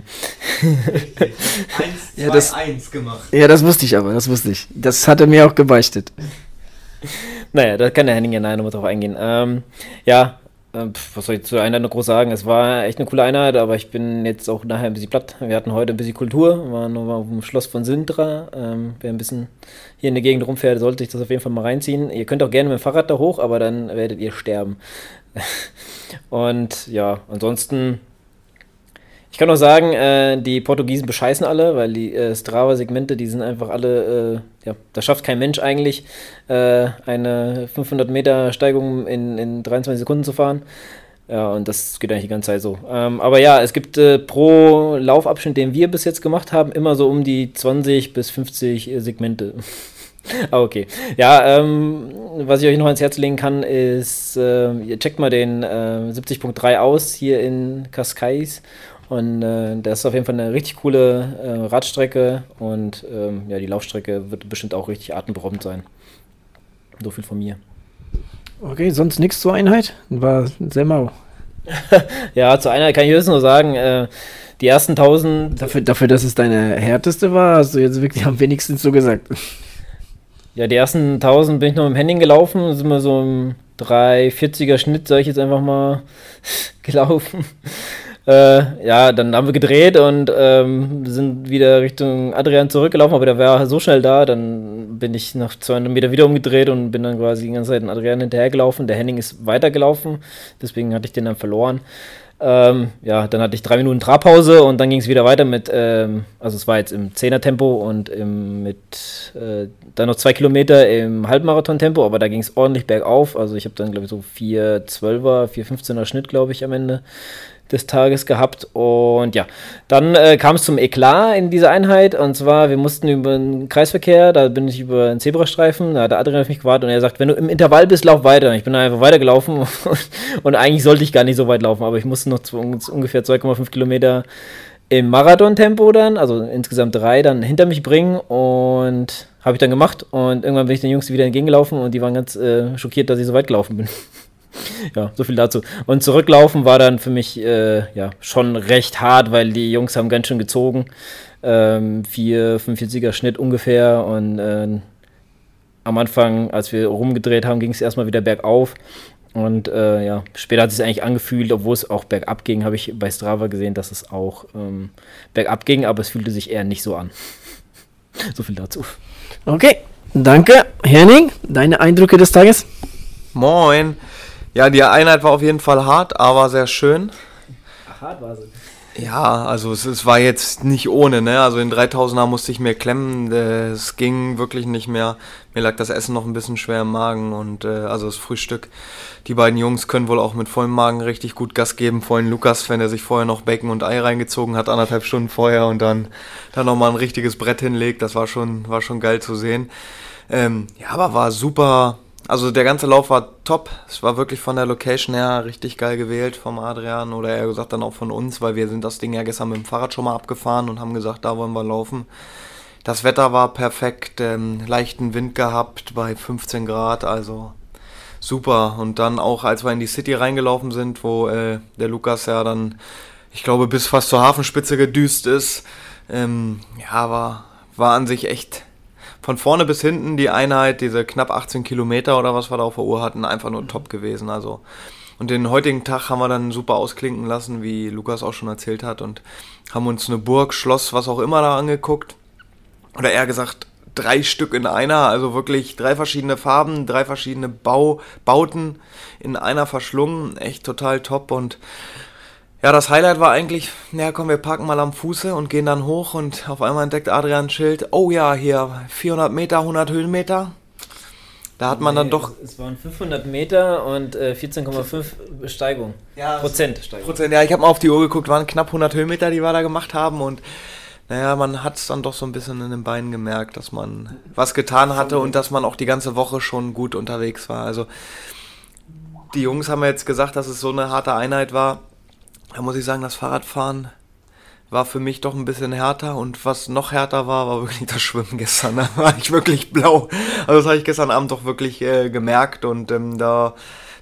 1-2-1 gemacht. Ja, das wusste ich. Das hat er mir auch gebeichtet. Naja, da kann der Henning ja nachher nochmal drauf eingehen. Was soll ich zu der Einheit noch groß sagen? Es war echt eine coole Einheit, aber ich bin jetzt auch nachher ein bisschen platt. Wir hatten heute ein bisschen Kultur, waren noch mal auf dem Schloss von Sintra. Wer ein bisschen hier in der Gegend rumfährt, sollte sich das auf jeden Fall mal reinziehen. Ihr könnt auch gerne mit dem Fahrrad da hoch, aber dann werdet ihr sterben. Und ja, ansonsten, ich kann auch sagen, die Portugiesen bescheißen alle, weil die Strava-Segmente, die sind einfach alle, da schafft kein Mensch eigentlich, eine 500 Meter Steigung in 23 Sekunden zu fahren. Ja, und das geht eigentlich die ganze Zeit so. Aber ja, es gibt pro Laufabschnitt, den wir bis jetzt gemacht haben, immer so um die 20 bis 50 Segmente. Ah, okay. Ja, was ich euch noch ans Herz legen kann, ist, ihr checkt mal den 70.3 aus hier in Cascais. Und das ist auf jeden Fall eine richtig coole Radstrecke und die Laufstrecke wird bestimmt auch richtig atemberaubend sein. So viel von mir. Okay, sonst nichts zur Einheit? War sehr mau. Ja, zur Einheit kann ich höchstens nur sagen, die ersten 1000... Dafür, dass es deine härteste war, hast du jetzt wirklich am wenigsten so gesagt. Ja, die ersten 1000 bin ich noch im Henning gelaufen, sind wir so im 3,40er Schnitt, sag ich jetzt einfach mal, gelaufen. Dann haben wir gedreht und sind wieder Richtung Adrian zurückgelaufen, aber der war so schnell da, dann bin ich nach 200 Meter wieder umgedreht und bin dann quasi die ganze Zeit an Adrian hinterhergelaufen. Der Henning ist weitergelaufen, deswegen hatte ich den dann verloren. Dann hatte ich 3 Minuten Trabpause und dann ging es wieder weiter mit, also es war jetzt im 10er-Tempo und dann noch 2 Kilometer im Halbmarathon-Tempo, aber da ging es ordentlich bergauf. Also ich habe dann, glaube ich, so 4,12er, 4,15er Schnitt, glaube ich, am Ende des Tages gehabt. Und ja, dann kam es zum Eklat in dieser Einheit. Und zwar, wir mussten über den Kreisverkehr, da bin ich über einen Zebrastreifen, da hat der Adrian auf mich gewartet und er sagt, wenn du im Intervall bist, lauf weiter. Ich bin dann einfach weitergelaufen und eigentlich sollte ich gar nicht so weit laufen, aber ich musste noch ungefähr 2,5 Kilometer im Marathon-Tempo dann, also insgesamt 3, dann hinter mich bringen und habe ich dann gemacht und irgendwann bin ich den Jungs wieder entgegengelaufen und die waren ganz schockiert, dass ich so weit gelaufen bin. Ja, so viel dazu. Und zurücklaufen war dann für mich schon recht hart, weil die Jungs haben ganz schön gezogen. 4,45er Schnitt ungefähr und am Anfang, als wir rumgedreht haben, ging es erstmal wieder bergauf. Und später hat es sich eigentlich angefühlt, obwohl es auch bergab ging, habe ich bei Strava gesehen, dass es auch bergab ging, aber es fühlte sich eher nicht so an. So viel dazu. Okay, danke. Henning, deine Eindrücke des Tages? Moin. Ja, die Einheit war auf jeden Fall hart, aber sehr schön. Ach, hart war sie. Ja, also es war jetzt nicht ohne, ne? Also in 3000er musste ich mir klemmen, es ging wirklich nicht mehr. Mir lag das Essen noch ein bisschen schwer im Magen und also das Frühstück. Die beiden Jungs können wohl auch mit vollem Magen richtig gut Gas geben. Vorhin Lukas, wenn er sich vorher noch Bacon und Ei reingezogen hat, 1,5 Stunden vorher und dann nochmal ein richtiges Brett hinlegt, das war schon geil zu sehen. Aber war super. Also der ganze Lauf war top, es war wirklich von der Location her richtig geil gewählt vom Adrian oder eher gesagt dann auch von uns, weil wir sind das Ding ja gestern mit dem Fahrrad schon mal abgefahren und haben gesagt, da wollen wir laufen. Das Wetter war perfekt, leichten Wind gehabt bei 15 Grad, also super. Und dann auch, als wir in die City reingelaufen sind, wo der Lukas ja dann, ich glaube, bis fast zur Hafenspitze gedüst ist, war an sich echt... Von vorne bis hinten die Einheit, diese knapp 18 Kilometer oder was wir da auf der Uhr hatten, einfach nur top gewesen. Also. Und den heutigen Tag haben wir dann super ausklinken lassen, wie Lukas auch schon erzählt hat. Und haben uns eine Burg, Schloss, was auch immer da angeguckt. Oder eher gesagt 3 Stück in einer. Also wirklich 3 verschiedene Farben, 3 verschiedene Bauten in einer verschlungen. Echt total top. Und ja, das Highlight war eigentlich, wir parken mal am Fuße und gehen dann hoch und auf einmal entdeckt Adrian ein Schild, oh ja, hier 400 Meter, 100 Höhenmeter. Da hat man dann doch... Es waren 500 Meter und 14,5 Steigung. Ja, Prozent Steigung. Ja, ich habe mal auf die Uhr geguckt, waren knapp 100 Höhenmeter, die wir da gemacht haben und man hat es dann doch so ein bisschen in den Beinen gemerkt, dass man was getan hatte und dass man auch die ganze Woche schon gut unterwegs war. Also die Jungs haben jetzt gesagt, dass es so eine harte Einheit war. Da muss ich sagen, das Fahrradfahren war für mich doch ein bisschen härter und was noch härter war wirklich das Schwimmen gestern. Da war ich wirklich blau. Also das habe ich gestern Abend doch wirklich gemerkt und da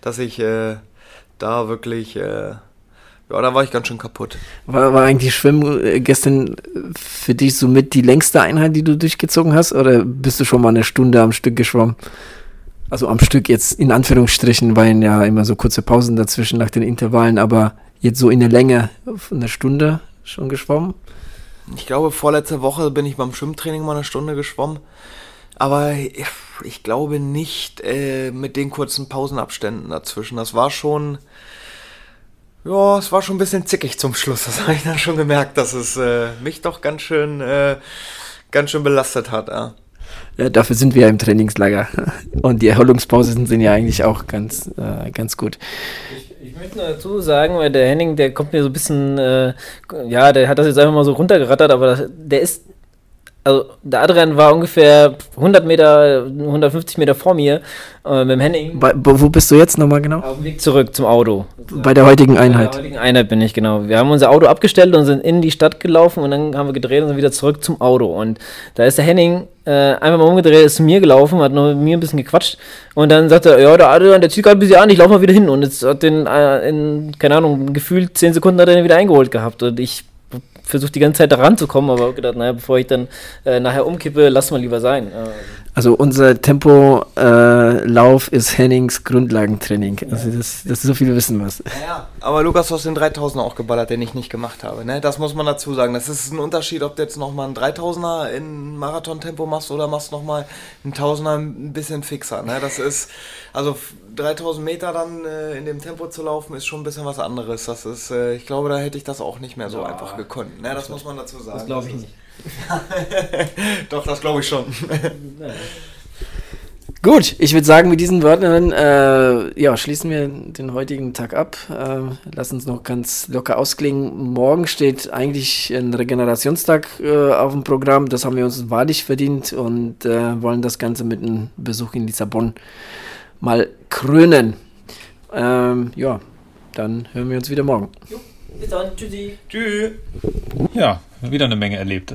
war ich ganz schön kaputt. War eigentlich Schwimmen gestern für dich somit die längste Einheit, die du durchgezogen hast oder bist du schon mal eine Stunde am Stück geschwommen? Also am Stück jetzt in Anführungsstrichen, waren ja immer so kurze Pausen dazwischen nach den Intervallen, aber jetzt so in der Länge von einer Stunde schon geschwommen? Ich glaube, vorletzte Woche bin ich beim Schwimmtraining mal eine Stunde geschwommen. Aber ich glaube nicht mit den kurzen Pausenabständen dazwischen. Das war schon... Ja, es war schon ein bisschen zickig zum Schluss. Das habe ich dann schon gemerkt, dass es mich doch ganz schön belastet hat. Ja. Ja, dafür sind wir ja im Trainingslager. Und die Erholungspausen sind ja eigentlich auch ganz gut. Ich möchte nur dazu sagen, weil der Henning, der kommt mir so ein bisschen, der hat das jetzt einfach mal so runtergerattert, aber der ist, also der Adrian war ungefähr 100 Meter, 150 Meter vor mir mit dem Henning. Wo bist du jetzt nochmal genau? Auf dem Weg zurück zum Auto. Bei der heutigen Einheit. Bei der heutigen Einheit bin ich, genau. Wir haben unser Auto abgestellt und sind in die Stadt gelaufen und dann haben wir gedreht und sind wieder zurück zum Auto. Und da ist der Henning einfach mal umgedreht, ist zu mir gelaufen, hat noch mit mir ein bisschen gequatscht und dann sagt er, ja, der Adrian, der zieht gerade ein bisschen an, ich laufe mal wieder hin. Und jetzt hat den, in, keine Ahnung, gefühlt 10 Sekunden hat er den wieder eingeholt gehabt. Und ich versucht die ganze Zeit da ranzukommen, aber auch gedacht, naja, bevor ich dann nachher umkippe, lass mal lieber sein. Also unser Tempo-Lauf ist Hennings Grundlagentraining. Also das ist so viel Wissen was. Ja, aber Lukas, du hast den 3000er auch geballert, den ich nicht gemacht habe. Ne? Das muss man dazu sagen. Das ist ein Unterschied, ob du jetzt nochmal einen 3000er in Marathon-Tempo machst oder machst nochmal einen 1000er ein bisschen fixer. Ne? Das ist, also 3000 Meter dann in dem Tempo zu laufen, ist schon ein bisschen was anderes. Das ist, ich glaube, da hätte ich das auch nicht mehr so einfach gekonnt. Ne? Das muss man dazu sagen. Das glaube ich nicht. Doch, das glaube ich schon. Gut, ich würde sagen, mit diesen Worten schließen wir den heutigen Tag ab. Lass uns noch ganz locker ausklingen. Morgen steht eigentlich ein Regenerationstag auf dem Programm. Das haben wir uns wahrlich verdient und wollen das Ganze mit einem Besuch in Lissabon mal krönen. Dann hören wir uns wieder morgen. Jo, bis dann. Tschüssi. Tschüss. Ja, wieder eine Menge erlebt.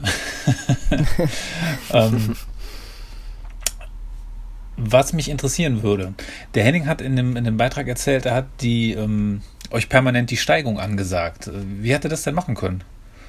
Was mich interessieren würde, der Henning hat in dem Beitrag erzählt, er hat euch permanent die Steigung angesagt. Wie hat er das denn machen können?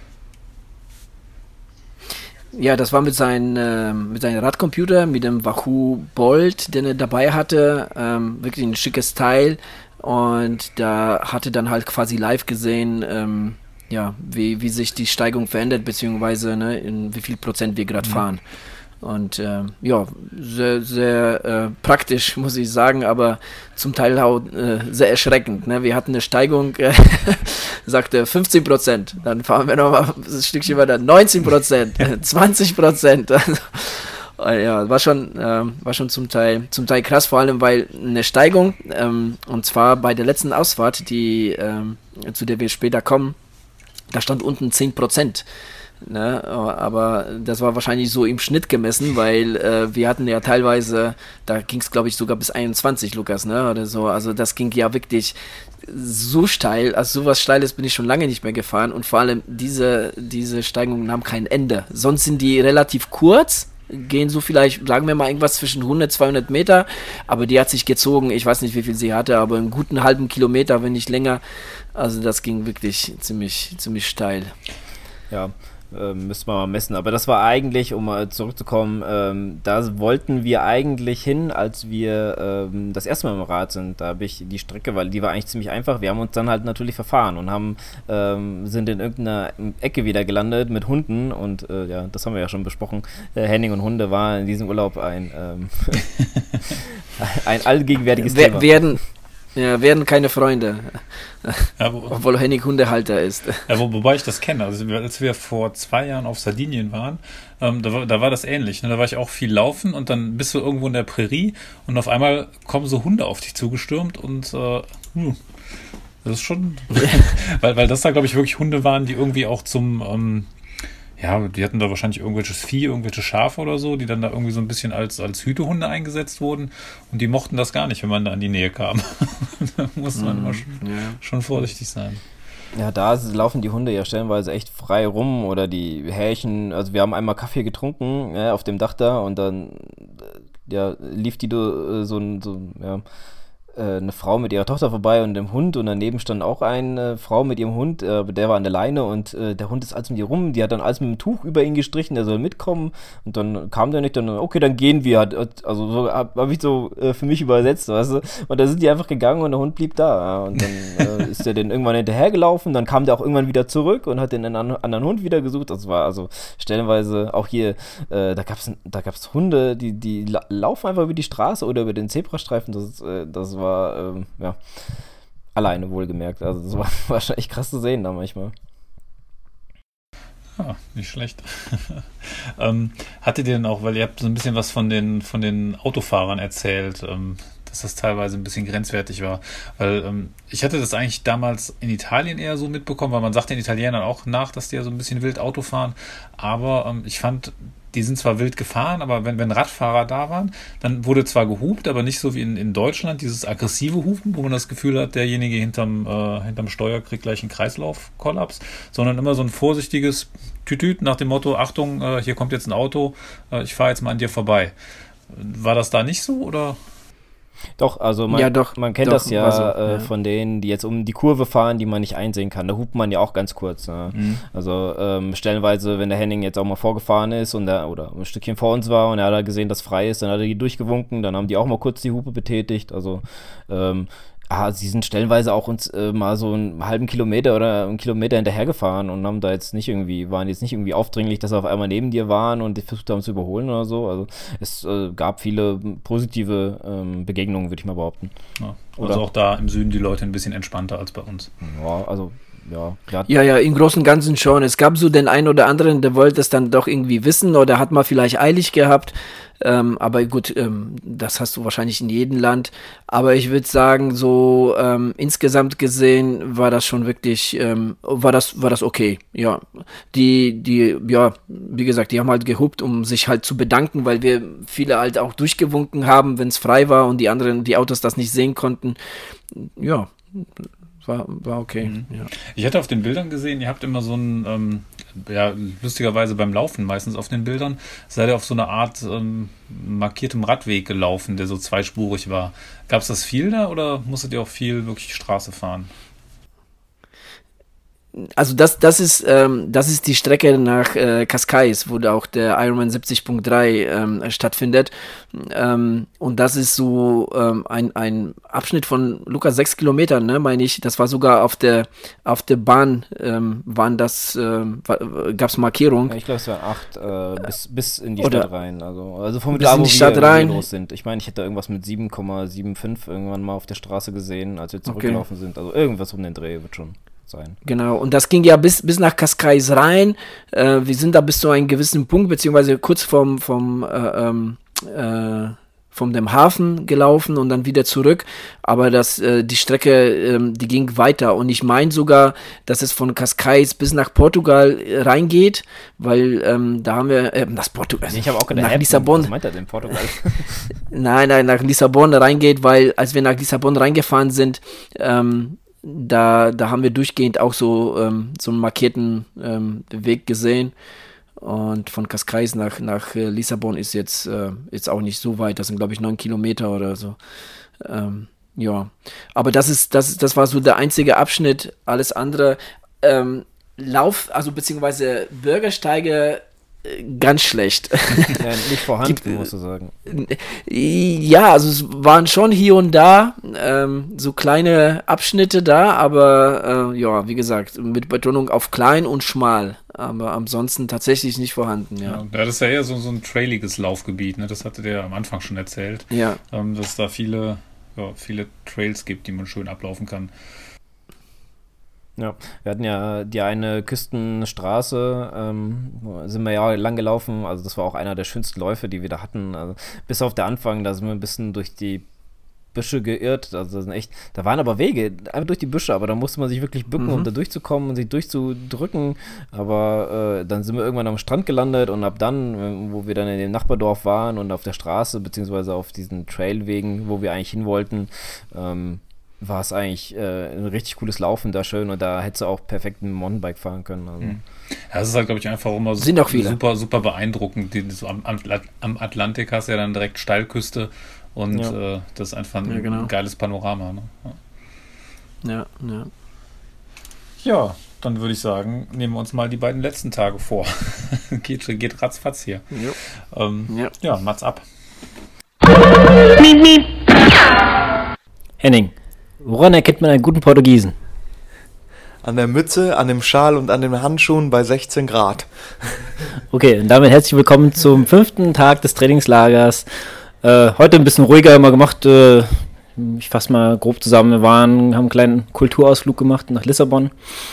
Ja, das war mit seinem Radcomputer, mit dem Wahoo Bolt, den er dabei hatte. Wirklich ein schickes Teil. Und da hatte dann halt quasi live gesehen, wie sich die Steigung verändert, beziehungsweise in wie viel Prozent wir gerade fahren. Und sehr, sehr praktisch, muss ich sagen, aber zum Teil auch sehr erschreckend. Ne? Wir hatten eine Steigung, sagte 15%, dann fahren wir nochmal ein Stückchen weiter, 19%, 20%. Ja, war schon zum Teil krass, vor allem weil eine Steigung, und zwar bei der letzten Ausfahrt, zu der wir später kommen, da stand unten 10%. Ne, aber das war wahrscheinlich so im Schnitt gemessen, weil wir hatten ja teilweise, da ging es glaube ich sogar bis 21, Lukas, ne, oder so, also das ging ja wirklich so steil, also sowas Steiles bin ich schon lange nicht mehr gefahren und vor allem diese Steigungen haben kein Ende, sonst sind die relativ kurz, gehen so vielleicht, sagen wir mal irgendwas zwischen 100, 200 Meter, aber die hat sich gezogen, ich weiß nicht wie viel sie hatte, aber einen guten halben Kilometer, wenn nicht länger, also das ging wirklich ziemlich steil. Ja. Müsste man mal messen, aber das war eigentlich, um mal zurückzukommen, da wollten wir eigentlich hin, als wir das erste Mal im Rad sind, da habe ich die Strecke, weil die war eigentlich ziemlich einfach, wir haben uns dann halt natürlich verfahren und sind in irgendeiner Ecke wieder gelandet mit Hunden und das haben wir ja schon besprochen, Henning und Hunde war in diesem Urlaub ein allgegenwärtiges Thema. Werden keine Freunde. Ja, obwohl Henning Hundehalter ist. Ja, wobei ich das kenne. Also als wir vor 2 Jahren auf Sardinien waren, da war das ähnlich. Ne? Da war ich auch viel laufen und dann bist du irgendwo in der Prärie und auf einmal kommen so Hunde auf dich zugestürmt und das ist schon, weil das da glaube ich wirklich Hunde waren, die irgendwie auch zum die hatten da wahrscheinlich irgendwelches Vieh, irgendwelche Schafe oder so, die dann da irgendwie so ein bisschen als Hütehunde eingesetzt wurden und die mochten das gar nicht, wenn man da in die Nähe kam. Da musste man immer schon vorsichtig sein. Ja, da laufen die Hunde ja stellenweise echt frei rum oder die Härchen, also wir haben einmal Kaffee getrunken auf dem Dach da und dann lief die eine Frau mit ihrer Tochter vorbei und dem Hund und daneben stand auch eine Frau mit ihrem Hund, der war an der Leine und der Hund ist alles mit ihr rum, die hat dann alles mit dem Tuch über ihn gestrichen, der soll mitkommen und dann kam der nicht, dann okay, dann gehen wir, also so habe ich so für mich übersetzt, weißt du, und da sind die einfach gegangen und der Hund blieb da, ja? Und dann ist der dann irgendwann hinterhergelaufen, dann kam der auch irgendwann wieder zurück und hat den anderen Hund wieder gesucht, das war also stellenweise auch hier, da gab's Hunde, die laufen einfach über die Straße oder über den Zebrastreifen, das war, ja, alleine wohlgemerkt. Also das war wahrscheinlich krass zu sehen da manchmal. Ja, nicht schlecht. Hattet ihr denn auch, weil ihr habt so ein bisschen was von den Autofahrern erzählt, dass das teilweise ein bisschen grenzwertig war. Weil ich hatte das eigentlich damals in Italien eher so mitbekommen, weil man sagt den Italienern auch nach, dass die ja so ein bisschen wild Auto fahren. Aber ich fand, die sind zwar wild gefahren, aber wenn Radfahrer da waren, dann wurde zwar gehupt, aber nicht so wie in Deutschland, dieses aggressive Hupen, wo man das Gefühl hat, derjenige hinterm Steuer kriegt gleich einen Kreislaufkollaps, sondern immer so ein vorsichtiges Tütüt nach dem Motto, Achtung, hier kommt jetzt ein Auto, ich fahre jetzt mal an dir vorbei. War das da nicht so, oder? Doch, also man kennt das ja, so, von denen, die jetzt um die Kurve fahren, die man nicht einsehen kann. Da hupt man ja auch ganz kurz. Ne? Mhm. Also stellenweise, wenn der Henning jetzt auch mal vorgefahren ist und oder ein Stückchen vor uns war und er hat gesehen, dass frei ist, dann hat er die durchgewunken, dann haben die auch mal kurz die Hupe betätigt. Also sie sind stellenweise auch uns mal so einen halben Kilometer oder einen Kilometer hinterhergefahren und waren jetzt nicht irgendwie aufdringlich, dass sie auf einmal neben dir waren und die versucht haben zu überholen oder so. Also es gab viele positive Begegnungen, würde ich mal behaupten. Ja, also auch da im Süden die Leute ein bisschen entspannter als bei uns. Ja, also Ja, im Großen und Ganzen schon. Es gab so den einen oder anderen, der wollte es dann doch irgendwie wissen oder hat mal vielleicht eilig gehabt. Aber gut, das hast du wahrscheinlich in jedem Land. Aber ich würde sagen, so insgesamt gesehen war das schon wirklich, war das okay. Ja, ja, wie gesagt, die haben halt gehupt, um sich halt zu bedanken, weil wir viele halt auch durchgewunken haben, wenn es frei war und die Autos das nicht sehen konnten. Ja, war okay. Mhm. Ja. Ich hatte auf den Bildern gesehen, ihr habt immer so ein, lustigerweise beim Laufen meistens auf den Bildern, seid ihr auf so eine Art markiertem Radweg gelaufen, der so zweispurig war. Gab es das viel da oder musstet ihr auch viel wirklich Straße fahren? Also das ist die Strecke nach Cascais, wo da auch der Ironman 70.3 stattfindet. Und das ist so ein Abschnitt von Lukas 6 Kilometern, ne, meine ich. Das war sogar auf der Bahn, gab es Markierungen. Ja, ich glaube, es waren 8 bis in die Stadt rein. Also vom da, wo wir los sind. Ich meine, ich hätte irgendwas mit 7,75 irgendwann mal auf der Straße gesehen, als wir zurückgelaufen sind. Also irgendwas um den Dreh wird schon sein. Genau, und das ging ja bis nach Cascais rein. Wir sind da bis zu einem gewissen Punkt, beziehungsweise kurz vom dem Hafen gelaufen und dann wieder zurück. Aber die Strecke, die ging weiter. Und ich meine sogar, dass es von Cascais bis nach Portugal reingeht, weil da haben wir das Portugal. Ich habe auch gedacht, nach Lissabon. Was meint er denn, Portugal? Nein, nach Lissabon reingeht, weil als wir nach Lissabon reingefahren sind, da haben wir durchgehend auch so einen markierten Weg gesehen. Und von Cascais nach Lissabon ist jetzt auch nicht so weit. Das sind, glaube ich, 9 Kilometer oder so. Ja, aber das war so der einzige Abschnitt. Alles andere beziehungsweise Bürgersteige ganz schlecht. Ja, nicht vorhanden, musst du sagen. Ja, also es waren schon hier und da so kleine Abschnitte da, aber wie gesagt, mit Betonung auf klein und schmal, aber ansonsten tatsächlich nicht vorhanden. Ja, das ist ja eher so ein trailiges Laufgebiet, ne? Das hattet ihr am Anfang schon erzählt, dass es da viele Trails gibt, die man schön ablaufen kann. Ja, wir hatten ja die eine Küstenstraße, sind wir ja lang gelaufen, also das war auch einer der schönsten Läufe, die wir da hatten, also bis auf der Anfang, da sind wir ein bisschen durch die Büsche geirrt, also da waren aber Wege, einfach durch die Büsche, aber da musste man sich wirklich bücken, um da durchzukommen und sich durchzudrücken, aber dann sind wir irgendwann am Strand gelandet und ab dann, wo wir dann in dem Nachbardorf waren und auf der Straße, beziehungsweise auf diesen Trailwegen, wo wir eigentlich hin wollten, war es eigentlich ein richtig cooles Laufen da schön und da hättest du auch perfekt ein Mountainbike fahren können. Also. Ja, es ist halt, glaube ich, einfach immer super beeindruckend. So am Atlantik hast du ja dann direkt Steilküste und das ist einfach ein geiles Panorama. Ne? Ja. Ja, dann würde ich sagen, nehmen wir uns mal die beiden letzten Tage vor. geht ratzfatz hier. Ja, Mats ab. Henning, woran erkennt man einen guten Portugiesen? An der Mütze, an dem Schal und an den Handschuhen bei 16 Grad. Okay, und damit herzlich willkommen zum 5. Tag des Trainingslagers. Heute ein bisschen ruhiger mal gemacht. Ich fasse mal grob zusammen. Wir haben einen kleinen Kulturausflug gemacht nach Lissabon.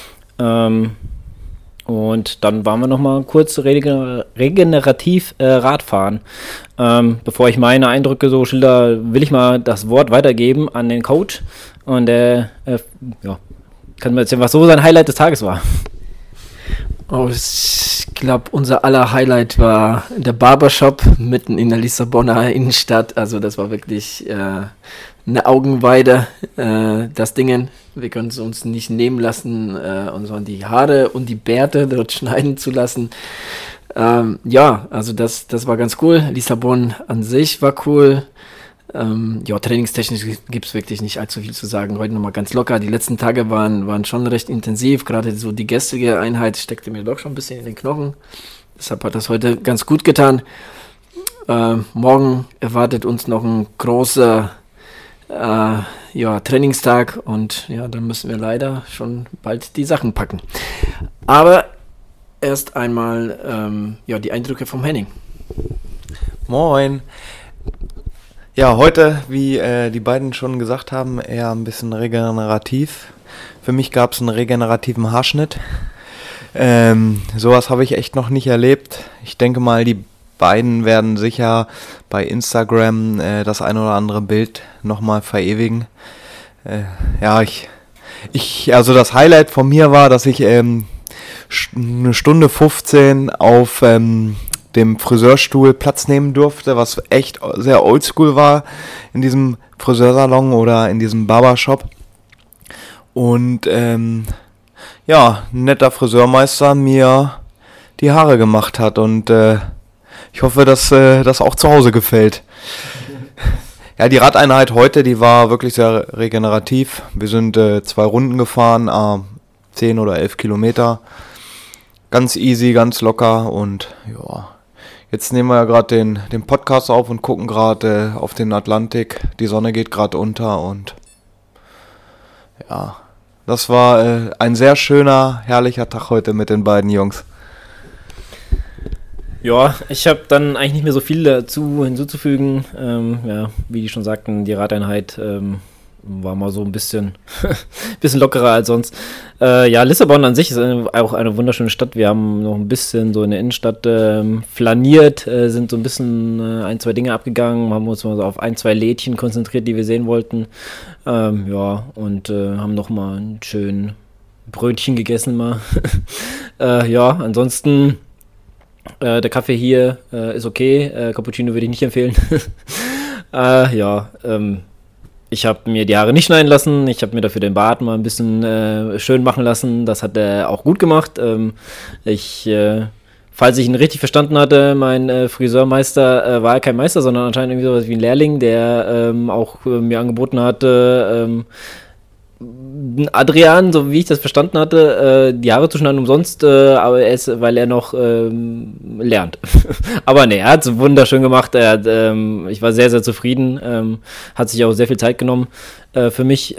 Und dann waren wir nochmal kurz regenerativ Radfahren. Bevor ich meine Eindrücke so schilder, will ich mal das Wort weitergeben an den Coach. Und der kann mir erzählen, was so sein Highlight des Tages war. Oh, ich glaube, unser aller Highlight war der Barbershop mitten in der Lissabonner Innenstadt. Also das war wirklich eine Augenweide, das Dingen. Wir können es uns nicht nehmen lassen, uns an die Haare und die Bärte dort schneiden zu lassen. Also das war ganz cool. Lissabon an sich war cool. Trainingstechnisch gibt es wirklich nicht allzu viel zu sagen. Heute nochmal ganz locker. Die letzten Tage waren schon recht intensiv. Gerade so die gestrige Einheit steckte mir doch schon ein bisschen in den Knochen. Deshalb hat das heute ganz gut getan. Morgen erwartet uns noch ein großer Trainingstag und dann müssen wir leider schon bald die Sachen packen. Aber erst einmal die Eindrücke vom Henning. Moin. Ja, heute, wie die beiden schon gesagt haben, eher ein bisschen regenerativ. Für mich gab es einen regenerativen Haarschnitt. Sowas habe ich echt noch nicht erlebt. Ich denke mal, die beiden werden sicher bei Instagram das ein oder andere Bild nochmal verewigen. Also das Highlight von mir war, dass ich eine Stunde 15 auf dem Friseurstuhl Platz nehmen durfte, was echt sehr oldschool war in diesem Friseursalon oder in diesem Barbershop. Und ein netter Friseurmeister mir die Haare gemacht hat und ich hoffe, dass das auch zu Hause gefällt. Ja, die Radeinheit heute, die war wirklich sehr regenerativ. Wir sind 2 Runden gefahren, 10 oder 11 Kilometer. Ganz easy, ganz locker und ja. Jetzt nehmen wir ja gerade den Podcast auf und gucken gerade auf den Atlantik. Die Sonne geht gerade unter und ja, das war ein sehr schöner, herrlicher Tag heute mit den beiden Jungs. Ja, ich habe dann eigentlich nicht mehr so viel dazu hinzuzufügen. Wie die schon sagten, die Radeinheit war mal so ein bisschen lockerer als sonst. Lissabon an sich ist auch eine wunderschöne Stadt. Wir haben noch ein bisschen so in der Innenstadt flaniert, sind so ein bisschen 1, 2 Dinge abgegangen, haben uns mal so auf 1, 2 Lädchen konzentriert, die wir sehen wollten. Haben noch mal ein schön Brötchen gegessen mal. Ansonsten der Kaffee hier ist okay. Cappuccino würde ich nicht empfehlen. Ich habe mir die Haare nicht schneiden lassen. Ich habe mir dafür den Bart mal ein bisschen schön machen lassen. Das hat er auch gut gemacht. Falls ich ihn richtig verstanden hatte, mein Friseurmeister war kein Meister, sondern anscheinend irgendwie sowas wie ein Lehrling, der auch mir angeboten hatte, Adrian, so wie ich das verstanden hatte, die Haare zu schneiden umsonst, weil er noch lernt. Aber nee, er hat es wunderschön gemacht. Ich war sehr, sehr zufrieden. Hat sich auch sehr viel Zeit genommen für mich.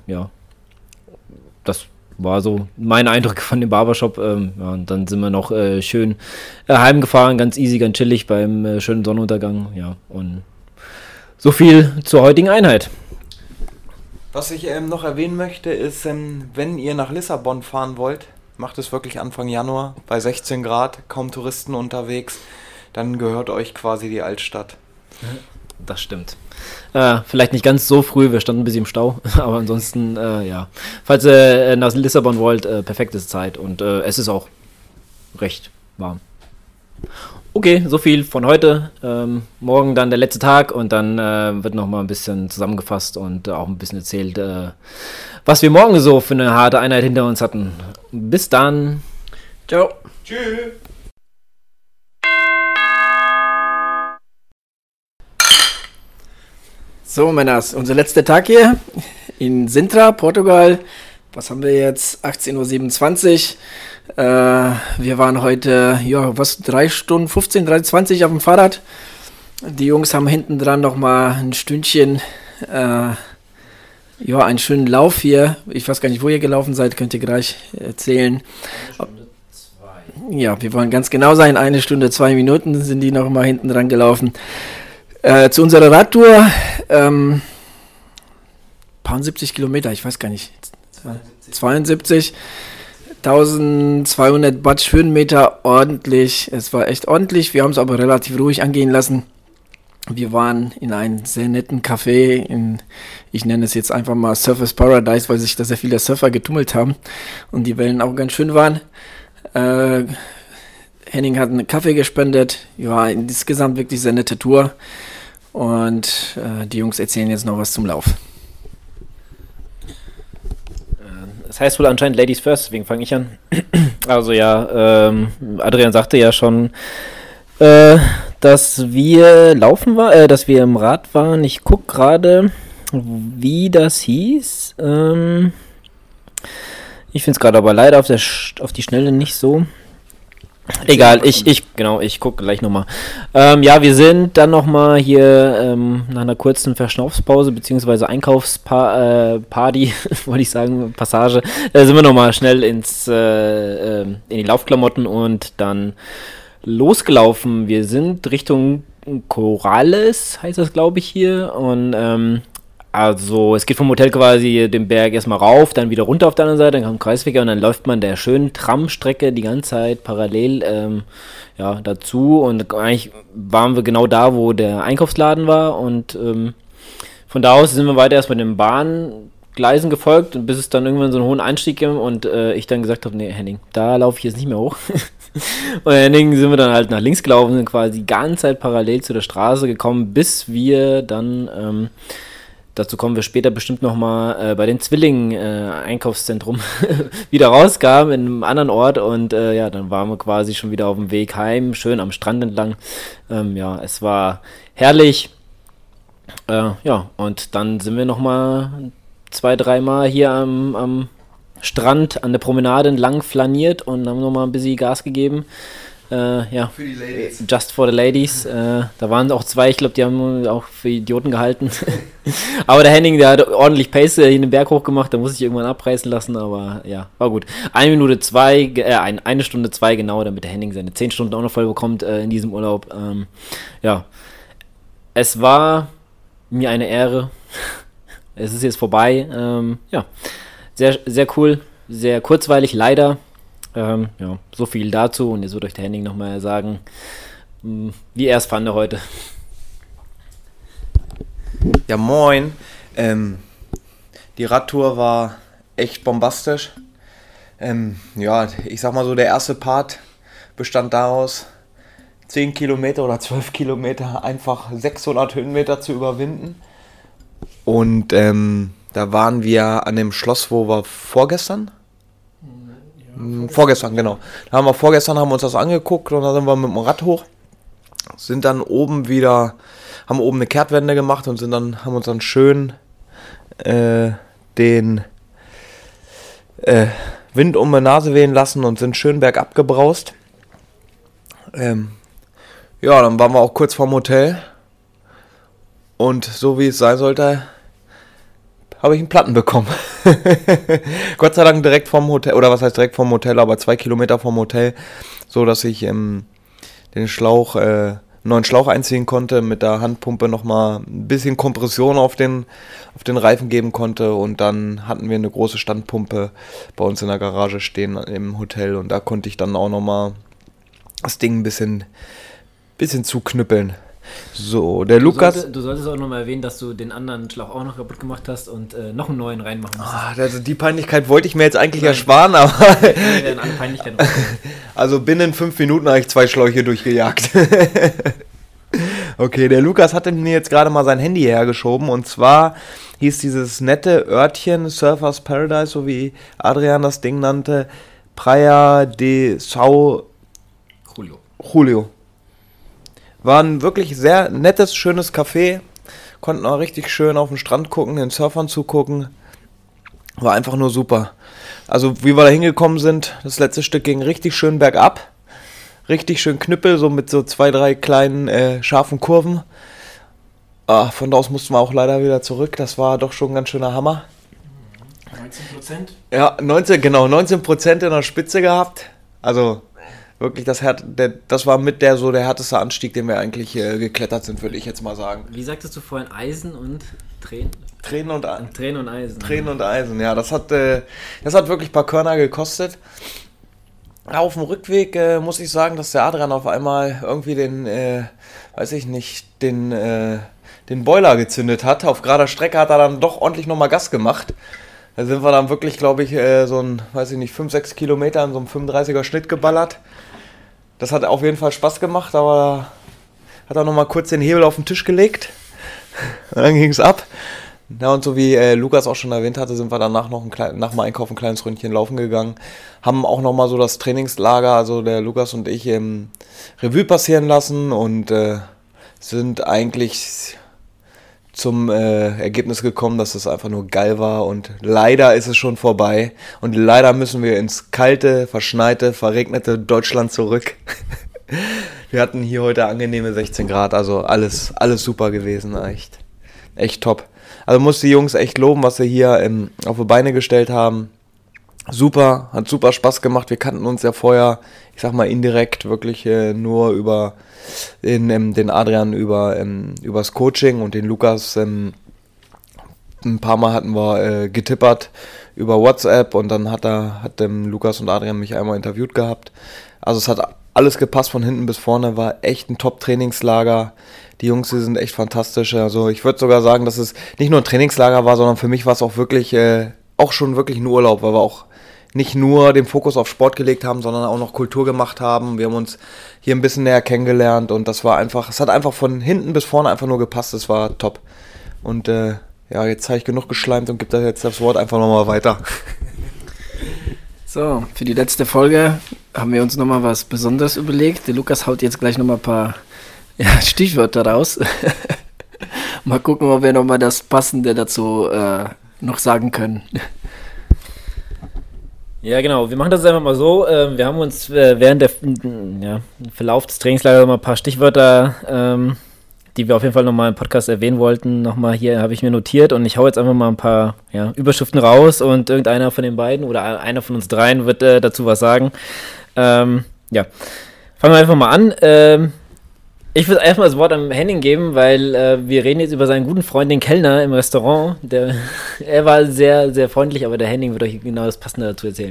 Das war so mein Eindruck von dem Barbershop. Und dann sind wir noch schön heimgefahren, ganz easy, ganz chillig beim schönen Sonnenuntergang. Ja, und so viel zur heutigen Einheit. Was ich noch erwähnen möchte, ist, wenn ihr nach Lissabon fahren wollt, macht es wirklich Anfang Januar, bei 16 Grad, kaum Touristen unterwegs, dann gehört euch quasi die Altstadt. Das stimmt. Vielleicht nicht ganz so früh, wir standen ein bisschen im Stau, aber ansonsten, falls ihr nach Lissabon wollt, perfekte Zeit und es ist auch recht warm. Okay, so viel von heute. Morgen dann der letzte Tag und dann wird nochmal ein bisschen zusammengefasst und auch ein bisschen erzählt, was wir morgen so für eine harte Einheit hinter uns hatten. Bis dann. Ciao. Tschüss. So, Männers, unser letzter Tag hier in Sintra, Portugal. Was haben wir jetzt? 18.27 Uhr. Wir waren heute, 3 Stunden, 15, 3:20 auf dem Fahrrad. Die Jungs haben hinten dran nochmal ein Stündchen, einen schönen Lauf hier. Ich weiß gar nicht, wo ihr gelaufen seid, könnt ihr gleich erzählen. Ja, wir wollen ganz genau sein. 1 Stunde, 2 Minuten sind die noch mal hinten dran gelaufen. Zu unserer Radtour, paar 70 Kilometer, ich weiß gar nicht, 72, 1200 Batsch Höhenmeter, ordentlich. Es war echt ordentlich. Wir haben es aber relativ ruhig angehen lassen. Wir waren in einem sehr netten Café, ich nenne es jetzt einfach mal Surfers Paradise, weil sich da sehr viele Surfer getummelt haben und die Wellen auch ganz schön waren. Henning hat einen Kaffee gespendet. Ja, insgesamt wirklich sehr nette Tour. Und die Jungs erzählen jetzt noch was zum Lauf. Das heißt wohl anscheinend Ladies First, deswegen fange ich an. Also ja, Adrian sagte ja schon, dass wir dass wir im Rad waren. Ich gucke gerade, wie das hieß. Ich finde es gerade aber leider auf die Schnelle nicht so. Egal, ich gucke gleich nochmal. Wir sind dann nochmal hier nach einer kurzen Verschnaufspause beziehungsweise Einkaufsparty, wollte ich sagen, Passage, sind wir nochmal schnell in die Laufklamotten und dann losgelaufen. Wir sind Richtung Corrales, heißt das glaube ich hier, und also es geht vom Hotel quasi den Berg erstmal rauf, dann wieder runter auf der anderen Seite, dann kommt Kreisverkehr und dann läuft man der schönen Tramstrecke die ganze Zeit parallel dazu, und eigentlich waren wir genau da, wo der Einkaufsladen war, und von da aus sind wir weiter erstmal den Bahngleisen gefolgt, und bis es dann irgendwann so einen hohen Einstieg gibt und ich dann gesagt habe, nee Henning, da laufe ich jetzt nicht mehr hoch. Und Henning sind wir dann halt nach links gelaufen, sind quasi die ganze Zeit parallel zu der Straße gekommen, bis wir dann dazu kommen wir später bestimmt nochmal bei den Zwillingen Einkaufszentrum wieder rauskamen in einem anderen Ort, und dann waren wir quasi schon wieder auf dem Weg heim, schön am Strand entlang. Es war herrlich. Und dann sind wir nochmal 2-3 Mal hier am Strand an der Promenade entlang flaniert und haben nochmal ein bisschen Gas gegeben. Für die Ladies. Just for the Ladies. Da waren auch 2, ich glaube, die haben auch für Idioten gehalten. Aber der Henning, der hat ordentlich Pace hier den Berg hochgemacht, da muss ich irgendwann abreißen lassen, aber ja, war gut. 1 Stunde 2 genau, damit der Henning seine 10 Stunden auch noch voll bekommt in diesem Urlaub. Es war mir eine Ehre. Es ist jetzt vorbei. Sehr, sehr cool, sehr kurzweilig, leider. So viel dazu, und jetzt wird euch der Henning nochmal sagen, wie er es fand heute. Ja, moin. Die Radtour war echt bombastisch. Ich sag mal so, der erste Part bestand daraus, 10 Kilometer oder 12 Kilometer einfach 600 Höhenmeter zu überwinden. Und da waren wir an dem Schloss, wo wir vorgestern, genau. Da haben wir uns das angeguckt, und dann sind wir mit dem Rad hoch, sind dann haben oben eine Kehrtwende gemacht und haben uns dann schön den Wind um die Nase wehen lassen und sind schön bergab gebraust. Dann waren wir auch kurz vorm Hotel, und so wie es sein sollte, habe ich einen Platten bekommen. Gott sei Dank direkt vom Hotel, oder was heißt direkt vom Hotel, aber 2 Kilometer vom Hotel, so dass ich den neuen Schlauch einziehen konnte, mit der Handpumpe nochmal ein bisschen Kompression auf den Reifen geben konnte, und dann hatten wir eine große Standpumpe bei uns in der Garage stehen im Hotel, und da konnte ich dann auch nochmal das Ding ein bisschen zuknüppeln. So, der Lukas... Du solltest auch nochmal erwähnen, dass du den anderen Schlauch auch noch kaputt gemacht hast und noch einen neuen reinmachen musst. Also die Peinlichkeit wollte ich mir jetzt eigentlich ersparen, aber... Also binnen 5 Minuten habe ich 2 Schläuche durchgejagt. Okay, der Lukas hatte mir jetzt gerade mal sein Handy hergeschoben, und zwar hieß dieses nette Örtchen Surfers Paradise, so wie Adrian das Ding nannte, Praia de São Julio. War ein wirklich sehr nettes, schönes Café, konnten auch richtig schön auf den Strand gucken, den Surfern zugucken. War einfach nur super. Also wie wir da hingekommen sind, das letzte Stück ging richtig schön bergab. Richtig schön Knüppel, so mit so 2, 3 kleinen scharfen Kurven. Von da aus mussten wir auch leider wieder zurück. Das war doch schon ein ganz schöner Hammer. 19%? Ja, 19% in der Spitze gehabt. Also wirklich, das war mit der härteste Anstieg, den wir eigentlich geklettert sind, würde ich jetzt mal sagen. Wie sagtest du vorhin, Eisen und Tränen? Tränen und Eisen. Tränen und Eisen, ja. Das hat wirklich ein paar Körner gekostet. Auf dem Rückweg muss ich sagen, dass der Adrian auf einmal irgendwie den Boiler gezündet hat. Auf gerader Strecke hat er dann doch ordentlich nochmal Gas gemacht. Da sind wir dann wirklich, glaube ich, 5-6 Kilometer in so einem 35er Schnitt geballert. Das hat auf jeden Fall Spaß gemacht, aber hat er nochmal kurz den Hebel auf den Tisch gelegt. Und dann ging es ab. Ja, und so wie Lukas auch schon erwähnt hatte, sind wir danach noch nach dem Einkauf ein kleines Ründchen laufen gegangen. Haben auch nochmal so das Trainingslager, also der Lukas und ich, Revue passieren lassen und sind eigentlich zum Ergebnis gekommen, dass es einfach nur geil war und leider ist es schon vorbei und leider müssen wir ins kalte, verschneite, verregnete Deutschland zurück. Wir hatten hier heute angenehme 16 Grad, also alles super gewesen, echt top. Also muss die Jungs echt loben, was sie hier auf die Beine gestellt haben. Super, hat super Spaß gemacht. Wir kannten uns ja vorher, ich sag mal indirekt, wirklich nur über den Adrian, übers Coaching und den Lukas. Ein paar Mal hatten wir getippert über WhatsApp und dann hat Lukas und Adrian mich einmal interviewt gehabt. Also es hat alles gepasst von hinten bis vorne, war echt ein Top-Trainingslager. Die Jungs, die sind echt fantastisch. Also ich würde sogar sagen, dass es nicht nur ein Trainingslager war, sondern für mich war es auch wirklich, auch schon wirklich ein Urlaub, weil wir auch nicht nur den Fokus auf Sport gelegt haben, sondern auch noch Kultur gemacht haben. Wir haben uns hier ein bisschen näher kennengelernt und es hat einfach von hinten bis vorne einfach nur gepasst. Es war top. Und jetzt habe ich genug geschleimt und gebe da jetzt das Wort einfach nochmal weiter. So, für die letzte Folge haben wir uns nochmal was Besonderes überlegt. Der Lukas haut jetzt gleich nochmal ein paar Stichwörter raus. Mal gucken, ob wir nochmal das Passende dazu noch sagen können. Ja, genau. Wir machen das einfach mal so. Wir haben uns während der Verlauf des Trainingslagers mal ein paar Stichwörter, die wir auf jeden Fall nochmal im Podcast erwähnen wollten, nochmal hier habe ich mir notiert und ich hau jetzt einfach mal ein paar Überschriften raus und irgendeiner von den beiden oder einer von uns dreien wird dazu was sagen. Fangen wir einfach mal an. Ich würde erstmal das Wort an Henning geben, weil wir reden jetzt über seinen guten Freund, den Kellner im Restaurant. Er war sehr, sehr freundlich, aber der Henning wird euch genau das Passende dazu erzählen.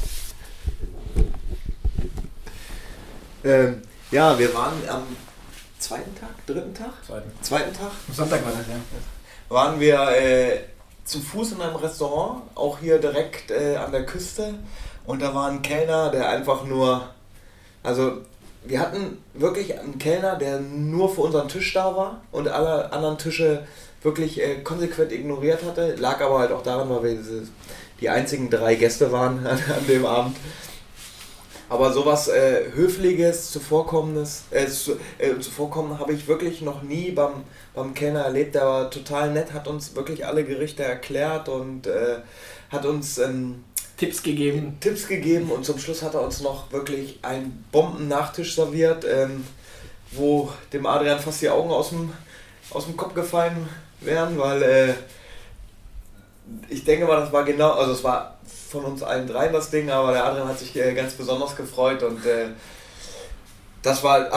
Wir waren am dritten Tag? Zweiten Tag? Sonntag war das, ja. Waren wir zu Fuß in einem Restaurant, auch hier direkt an der Küste. Und da war ein Kellner, der einfach nur, also wir hatten wirklich einen Kellner, der nur für unseren Tisch da war und alle anderen Tische wirklich konsequent ignoriert hatte. Lag aber halt auch daran, weil wir die einzigen 3 Gäste waren an dem Abend. Aber sowas Höfliches, Zuvorkommen habe ich wirklich noch nie beim Kellner erlebt. Der war total nett, hat uns wirklich alle Gerichte erklärt und hat uns Tipps gegeben und zum Schluss hat er uns noch wirklich einen Bomben-Nachtisch serviert, wo dem Adrian fast die Augen aus dem Kopf gefallen wären, weil ich denke mal, das war genau, also es war von uns allen dreien das Ding, aber der Adrian hat sich ganz besonders gefreut und da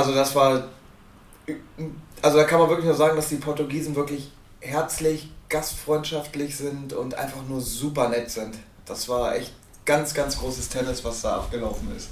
kann man wirklich nur sagen, dass die Portugiesen wirklich herzlich, gastfreundschaftlich sind und einfach nur super nett sind. Das war echt ganz, ganz großes Tennis, was da abgelaufen ist.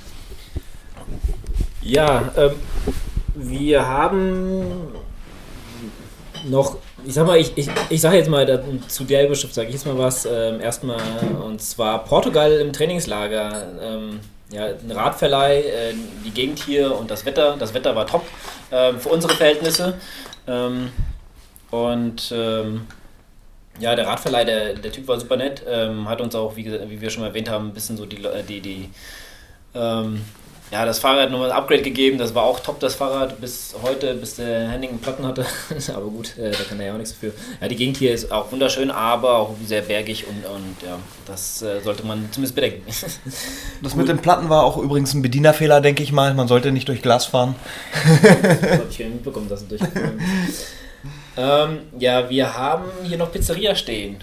Ja, wir haben noch, ich sage jetzt mal, zu der Überschrift sage ich jetzt mal was, erstmal, und zwar Portugal im Trainingslager, ein Radverleih, die Gegend hier und das Wetter war top, für unsere Verhältnisse, der Radverleih, der Typ war super nett, hat uns auch, wie wir schon mal erwähnt haben, ein bisschen so die das Fahrrad nochmal ein Upgrade gegeben, das war auch top, das Fahrrad, bis heute, bis der Henning einen Platten hatte. Aber gut, da kann er ja auch nichts dafür. Ja, die Gegend hier ist auch wunderschön, aber auch sehr bergig und ja, das sollte man zumindest bedenken. Das mit den Platten war auch übrigens ein Bedienerfehler, denke ich mal. Man sollte nicht durch Glas fahren. Das habe ich mitbekommen, dass es durchgeführt ja, wir haben hier noch Pizzeria stehen.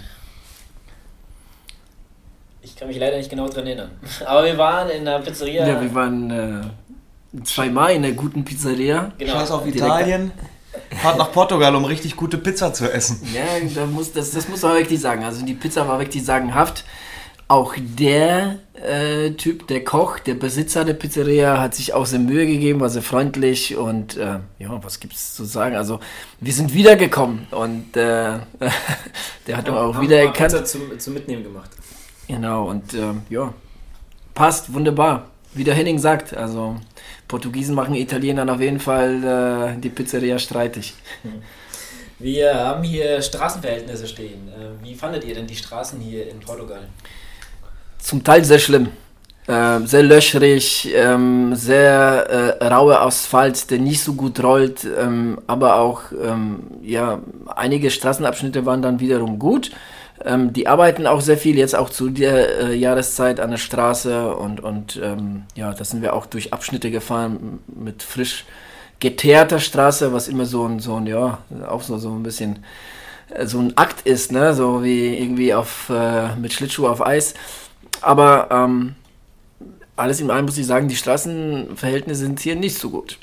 Ich kann mich leider nicht genau dran erinnern. Aber wir waren in der Pizzeria. Ja, wir waren 2-mal in der guten Pizzeria. Genau. Scheiß auf Italien. Fahrt nach Portugal, um richtig gute Pizza zu essen. Ja, das muss man wirklich sagen. Also die Pizza war wirklich sagenhaft. Auch der Typ, der Koch, der Besitzer der Pizzeria hat sich auch sehr Mühe gegeben, war sehr freundlich und ja, was gibt's zu sagen? Also wir sind wiedergekommen und der hat auch wieder erkannt. Zum Mitnehmen gemacht. Genau, und ja, passt, wunderbar. Wie der Henning sagt, also Portugiesen machen Italienern auf jeden Fall die Pizzeria streitig. Wir haben hier Straßenverhältnisse stehen. Wie fandet ihr denn die Straßen hier in Portugal? Zum Teil sehr schlimm. Sehr löchrig, sehr rauer Asphalt, der nicht so gut rollt, aber auch ja, einige Straßenabschnitte waren dann wiederum gut. Die arbeiten auch sehr viel, jetzt auch zu der Jahreszeit an der Straße und ja, da sind wir auch durch Abschnitte gefahren mit frisch geteerter Straße, was immer so ein ja, auch so ein bisschen so ein Akt ist, ne, so wie irgendwie mit Schlittschuh auf Eis. Aber alles in allem muss ich sagen, die Straßenverhältnisse sind hier nicht so gut.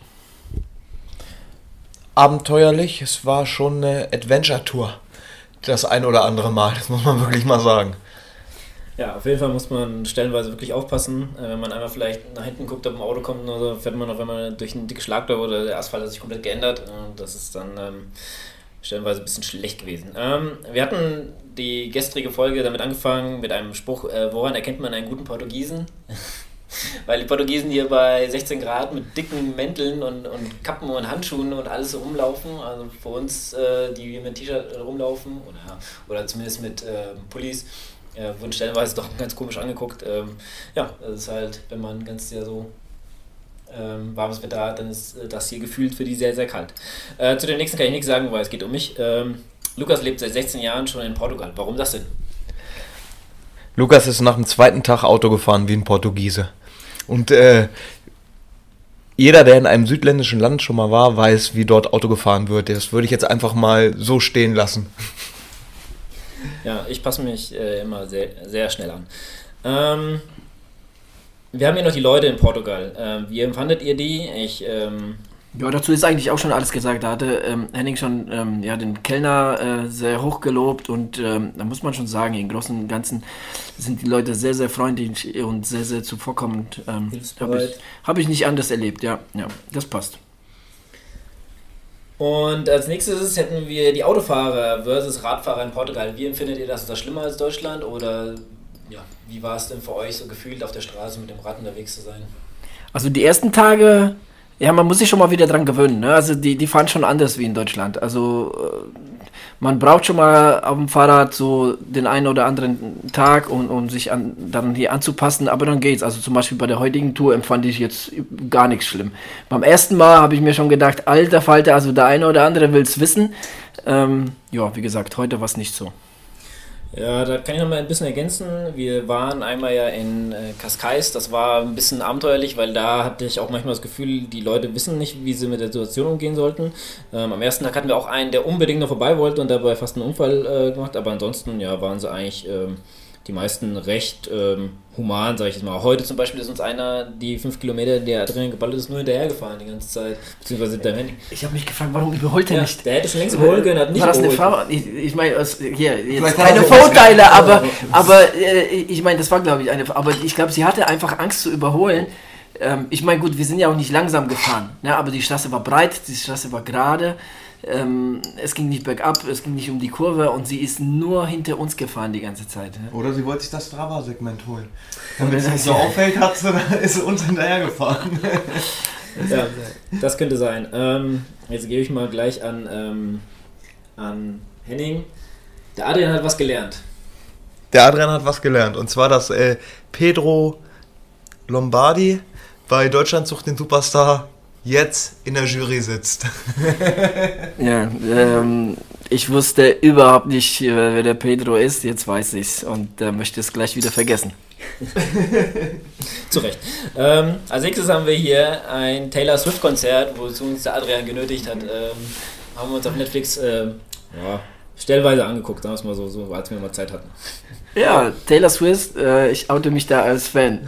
Abenteuerlich, es war schon eine Adventure-Tour. Das ein oder andere Mal, das muss man wirklich mal sagen. Ja, auf jeden Fall muss man stellenweise wirklich aufpassen. Wenn man einmal vielleicht nach hinten guckt, ob ein Auto kommt oder so, fährt man auf einmal durch ein dickes Schlagloch oder der Asphalt hat sich komplett geändert. Und das ist dann stellenweise ein bisschen schlecht gewesen. Wir hatten die gestrige Folge damit angefangen mit einem Spruch, woran erkennt man einen guten Portugiesen? Weil die Portugiesen hier bei 16 Grad mit dicken Mänteln und Kappen und Handschuhen und alles so rumlaufen. Also für uns, die mit T-Shirt rumlaufen oder zumindest mit Pullis, wurden stellenweise doch ganz komisch angeguckt. Ja, das ist halt, wenn man ganz ja so warmes Wetter hat, dann ist das hier gefühlt für die sehr, sehr kalt. Zu dem nächsten kann ich nichts sagen, weil es geht um mich. Lukas lebt seit 16 Jahren schon in Portugal. Warum das denn? Lukas ist nach dem zweiten Tag Auto gefahren wie ein Portugiese. Und jeder, der in einem südländischen Land schon mal war, weiß, wie dort Auto gefahren wird. Das würde ich jetzt einfach mal so stehen lassen. Ja, ich passe mich immer sehr, sehr schnell an. Wir haben hier noch die Leute in Portugal. Wie empfandet ihr die? Ja, dazu ist eigentlich auch schon alles gesagt. Da hatte Henning schon ja, den Kellner sehr hoch gelobt und da muss man schon sagen, im Großen und Ganzen sind die Leute sehr, sehr freundlich und sehr, sehr zuvorkommend. Habe ich nicht anders erlebt, ja, das passt. Und als nächstes hätten wir die Autofahrer versus Radfahrer in Portugal. Wie empfindet ihr das? Ist das schlimmer als Deutschland oder ja, wie war es denn für euch so gefühlt auf der Straße mit dem Rad unterwegs zu sein? Also die ersten Tage, ja, man muss sich schon mal wieder dran gewöhnen, ne? Also die fahren schon anders wie in Deutschland. Also man braucht schon mal auf dem Fahrrad so den einen oder anderen Tag, um sich dann hier anzupassen, aber dann geht's. Also zum Beispiel bei der heutigen Tour empfand ich jetzt gar nichts schlimm. Beim ersten Mal habe ich mir schon gedacht, alter Falter, also der eine oder andere will's wissen. Ja, wie gesagt, heute war es nicht so. Ja, da kann ich noch mal ein bisschen ergänzen. Wir waren einmal ja in Cascais, das war ein bisschen abenteuerlich, weil da hatte ich auch manchmal das Gefühl, die Leute wissen nicht, wie sie mit der Situation umgehen sollten. Am ersten Tag hatten wir auch einen, der unbedingt noch vorbei wollte und dabei fast einen Unfall gemacht, aber ansonsten ja, waren sie eigentlich die meisten recht human, sage ich jetzt mal. Heute zum Beispiel ist uns einer, die 5 Kilometer, der Adrian geballert ist, nur hinterhergefahren die ganze Zeit, beziehungsweise der Handy. Ich habe mich gefragt, warum überholt er nicht? Der hätte schon längst überholen können, hat nicht war das überholt. Eine Frau? Ich meine, hier, jetzt keine Vorteile, aber ich meine, das war, glaube ich, aber ich glaube, sie hatte einfach Angst zu überholen. Ich meine, gut, wir sind ja auch nicht langsam gefahren, ne, aber die Straße war breit, die Straße war gerade. Es ging nicht bergab, es ging nicht um die Kurve und sie ist nur hinter uns gefahren die ganze Zeit. Ne? Oder sie wollte sich das Strava-Segment holen. Damit es nicht so auffällt, ist sie uns hinterher gefahren. Ja, das könnte sein. Jetzt gebe ich mal gleich an Henning. Der Adrian hat was gelernt. Der Adrian hat was gelernt und zwar, dass Pedro Lombardi bei Deutschland sucht den Superstar jetzt in der Jury sitzt. Ja, ich wusste überhaupt nicht, wer der Pedro ist. Jetzt weiß ich's und möchte es gleich wieder vergessen. Zu Recht. Als nächstes haben wir hier ein Taylor Swift-Konzert, wozu uns der Adrian genötigt hat. Haben wir uns auf Netflix stellweise angeguckt, sagen wir es mal so, als wir mal Zeit hatten. Ja, Taylor Swift, ich oute mich da als Fan.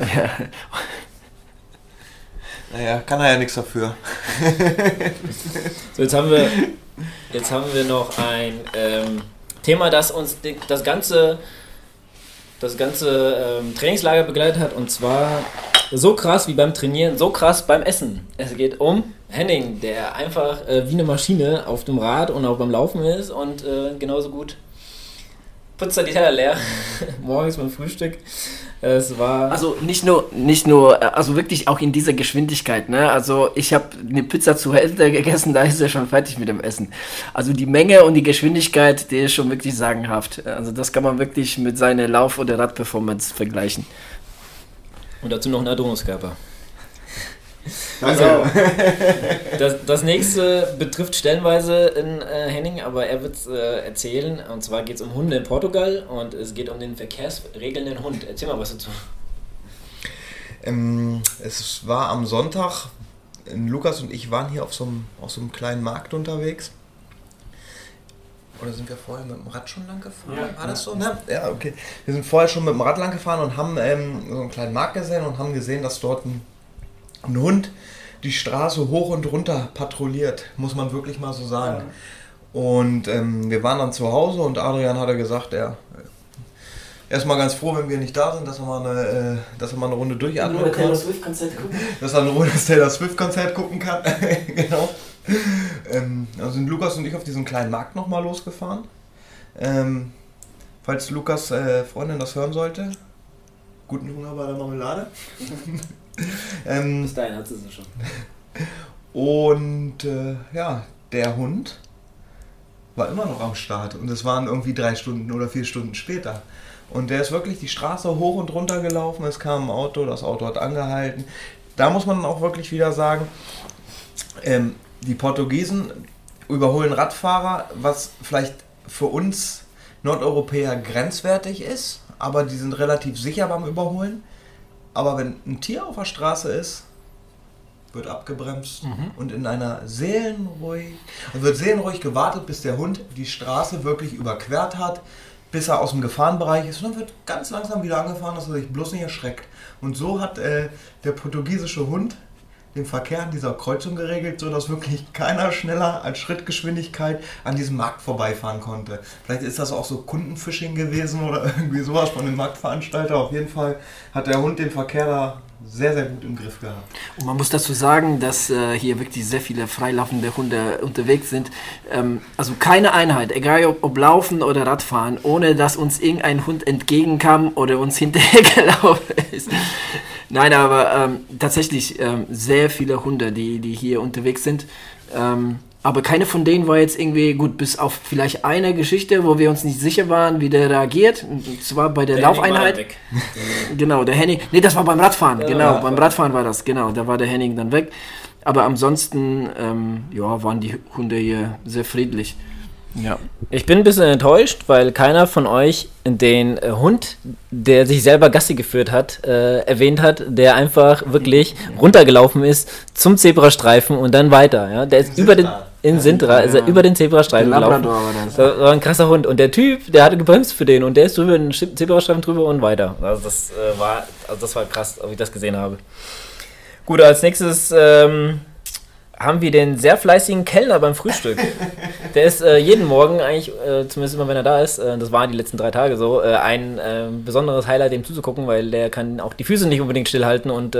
Naja, kann er ja nichts dafür. So, jetzt haben wir noch ein Thema, das uns das ganze Trainingslager begleitet hat, und zwar so krass wie beim Trainieren, so krass beim Essen. Es geht um Henning, der einfach wie eine Maschine auf dem Rad und auch beim Laufen ist und genauso gut putzt er die Teller leer, morgens beim Frühstück. Es war... Also nicht nur, also wirklich auch in dieser Geschwindigkeit, ne? Also ich habe eine Pizza zu Hälfte gegessen, da ist er schon fertig mit dem Essen. Also die Menge und die Geschwindigkeit, die ist schon wirklich sagenhaft. Also das kann man wirklich mit seiner Lauf- oder Radperformance vergleichen. Und dazu noch ein Erdrungskörper. Also, das nächste betrifft stellenweise Henning, aber er wird es erzählen. Und zwar geht es um Hunde in Portugal und es geht um den verkehrsregelnden Hund. Erzähl mal was dazu. Es war am Sonntag, Lukas und ich waren hier auf so einem kleinen Markt unterwegs. Oder sind wir vorher mit dem Rad schon lang gefahren? Ja, war das so? Ne? Ja, okay. Wir sind vorher schon mit dem Rad lang gefahren und haben so einen kleinen Markt gesehen und haben gesehen, dass dort ein Hund die Straße hoch und runter patrouilliert, muss man wirklich mal so sagen. Ja. Und wir waren dann zu Hause und Adrian hatte gesagt, er ist mal ganz froh, wenn wir nicht da sind, dass er mal eine Runde durchatmen kann. Taylor Swift-Konzert gucken. Dass er ein rundes Taylor Swift-Konzert gucken kann. Genau. Also sind Lukas und ich auf diesen kleinen Markt nochmal losgefahren. Falls Lukas Freundin das hören sollte, guten Hunger bei der Marmelade. Bis dahin hat sie schon. Und der Hund war immer noch am Start und es waren irgendwie 3 Stunden oder 4 Stunden später. Und der ist wirklich die Straße hoch und runter gelaufen, es kam ein Auto, das Auto hat angehalten. Da muss man auch wirklich wieder sagen, die Portugiesen überholen Radfahrer, was vielleicht für uns Nordeuropäer grenzwertig ist, aber die sind relativ sicher beim Überholen. Aber wenn ein Tier auf der Straße ist, wird abgebremst und in einer wird seelenruhig gewartet, bis der Hund die Straße wirklich überquert hat, bis er aus dem Gefahrenbereich ist, und dann wird ganz langsam wieder angefahren, dass er sich bloß nicht erschreckt. Und so hat der portugiesische Hund den Verkehr an dieser Kreuzung geregelt, sodass wirklich keiner schneller als Schrittgeschwindigkeit an diesem Markt vorbeifahren konnte. Vielleicht ist das auch so Kundenfishing gewesen oder irgendwie sowas von dem Marktveranstalter. Auf jeden Fall hat der Hund den Verkehr da sehr, sehr gut im Griff gehabt. Und man muss dazu sagen, dass hier wirklich sehr viele freilaufende Hunde unterwegs sind. Also keine Einheit, egal ob Laufen oder Radfahren, ohne dass uns irgendein Hund entgegenkam oder uns hinterhergelaufen ist. Nein, aber tatsächlich sehr viele Hunde, die hier unterwegs sind. Aber keine von denen war jetzt irgendwie gut, bis auf vielleicht eine Geschichte, wo wir uns nicht sicher waren, wie der reagiert. Und zwar bei der Laufeinheit. Genau, der Henning. Nee, das war beim Radfahren. Ja, genau, beim Radfahren war das. Genau, da war der Henning dann weg. Aber ansonsten waren die Hunde hier sehr friedlich. Ja. Ich bin ein bisschen enttäuscht, weil keiner von euch den Hund, der sich selber Gassi geführt hat, erwähnt hat, der einfach wirklich runtergelaufen ist zum Zebrastreifen und dann weiter. Ja? Der ist über den Zebrastreifen gelaufen. Das war ein krasser Hund. Und der Typ, der hatte gebremst für den und der ist drüber den Zebrastreifen drüber und weiter. Also das war krass, als ich das gesehen habe. Gut, als nächstes haben wir den sehr fleißigen Kellner beim Frühstück. Der ist jeden Morgen eigentlich, zumindest immer wenn er da ist, das waren die letzten 3 Tage so, ein besonderes Highlight, dem zuzugucken, weil der kann auch die Füße nicht unbedingt stillhalten und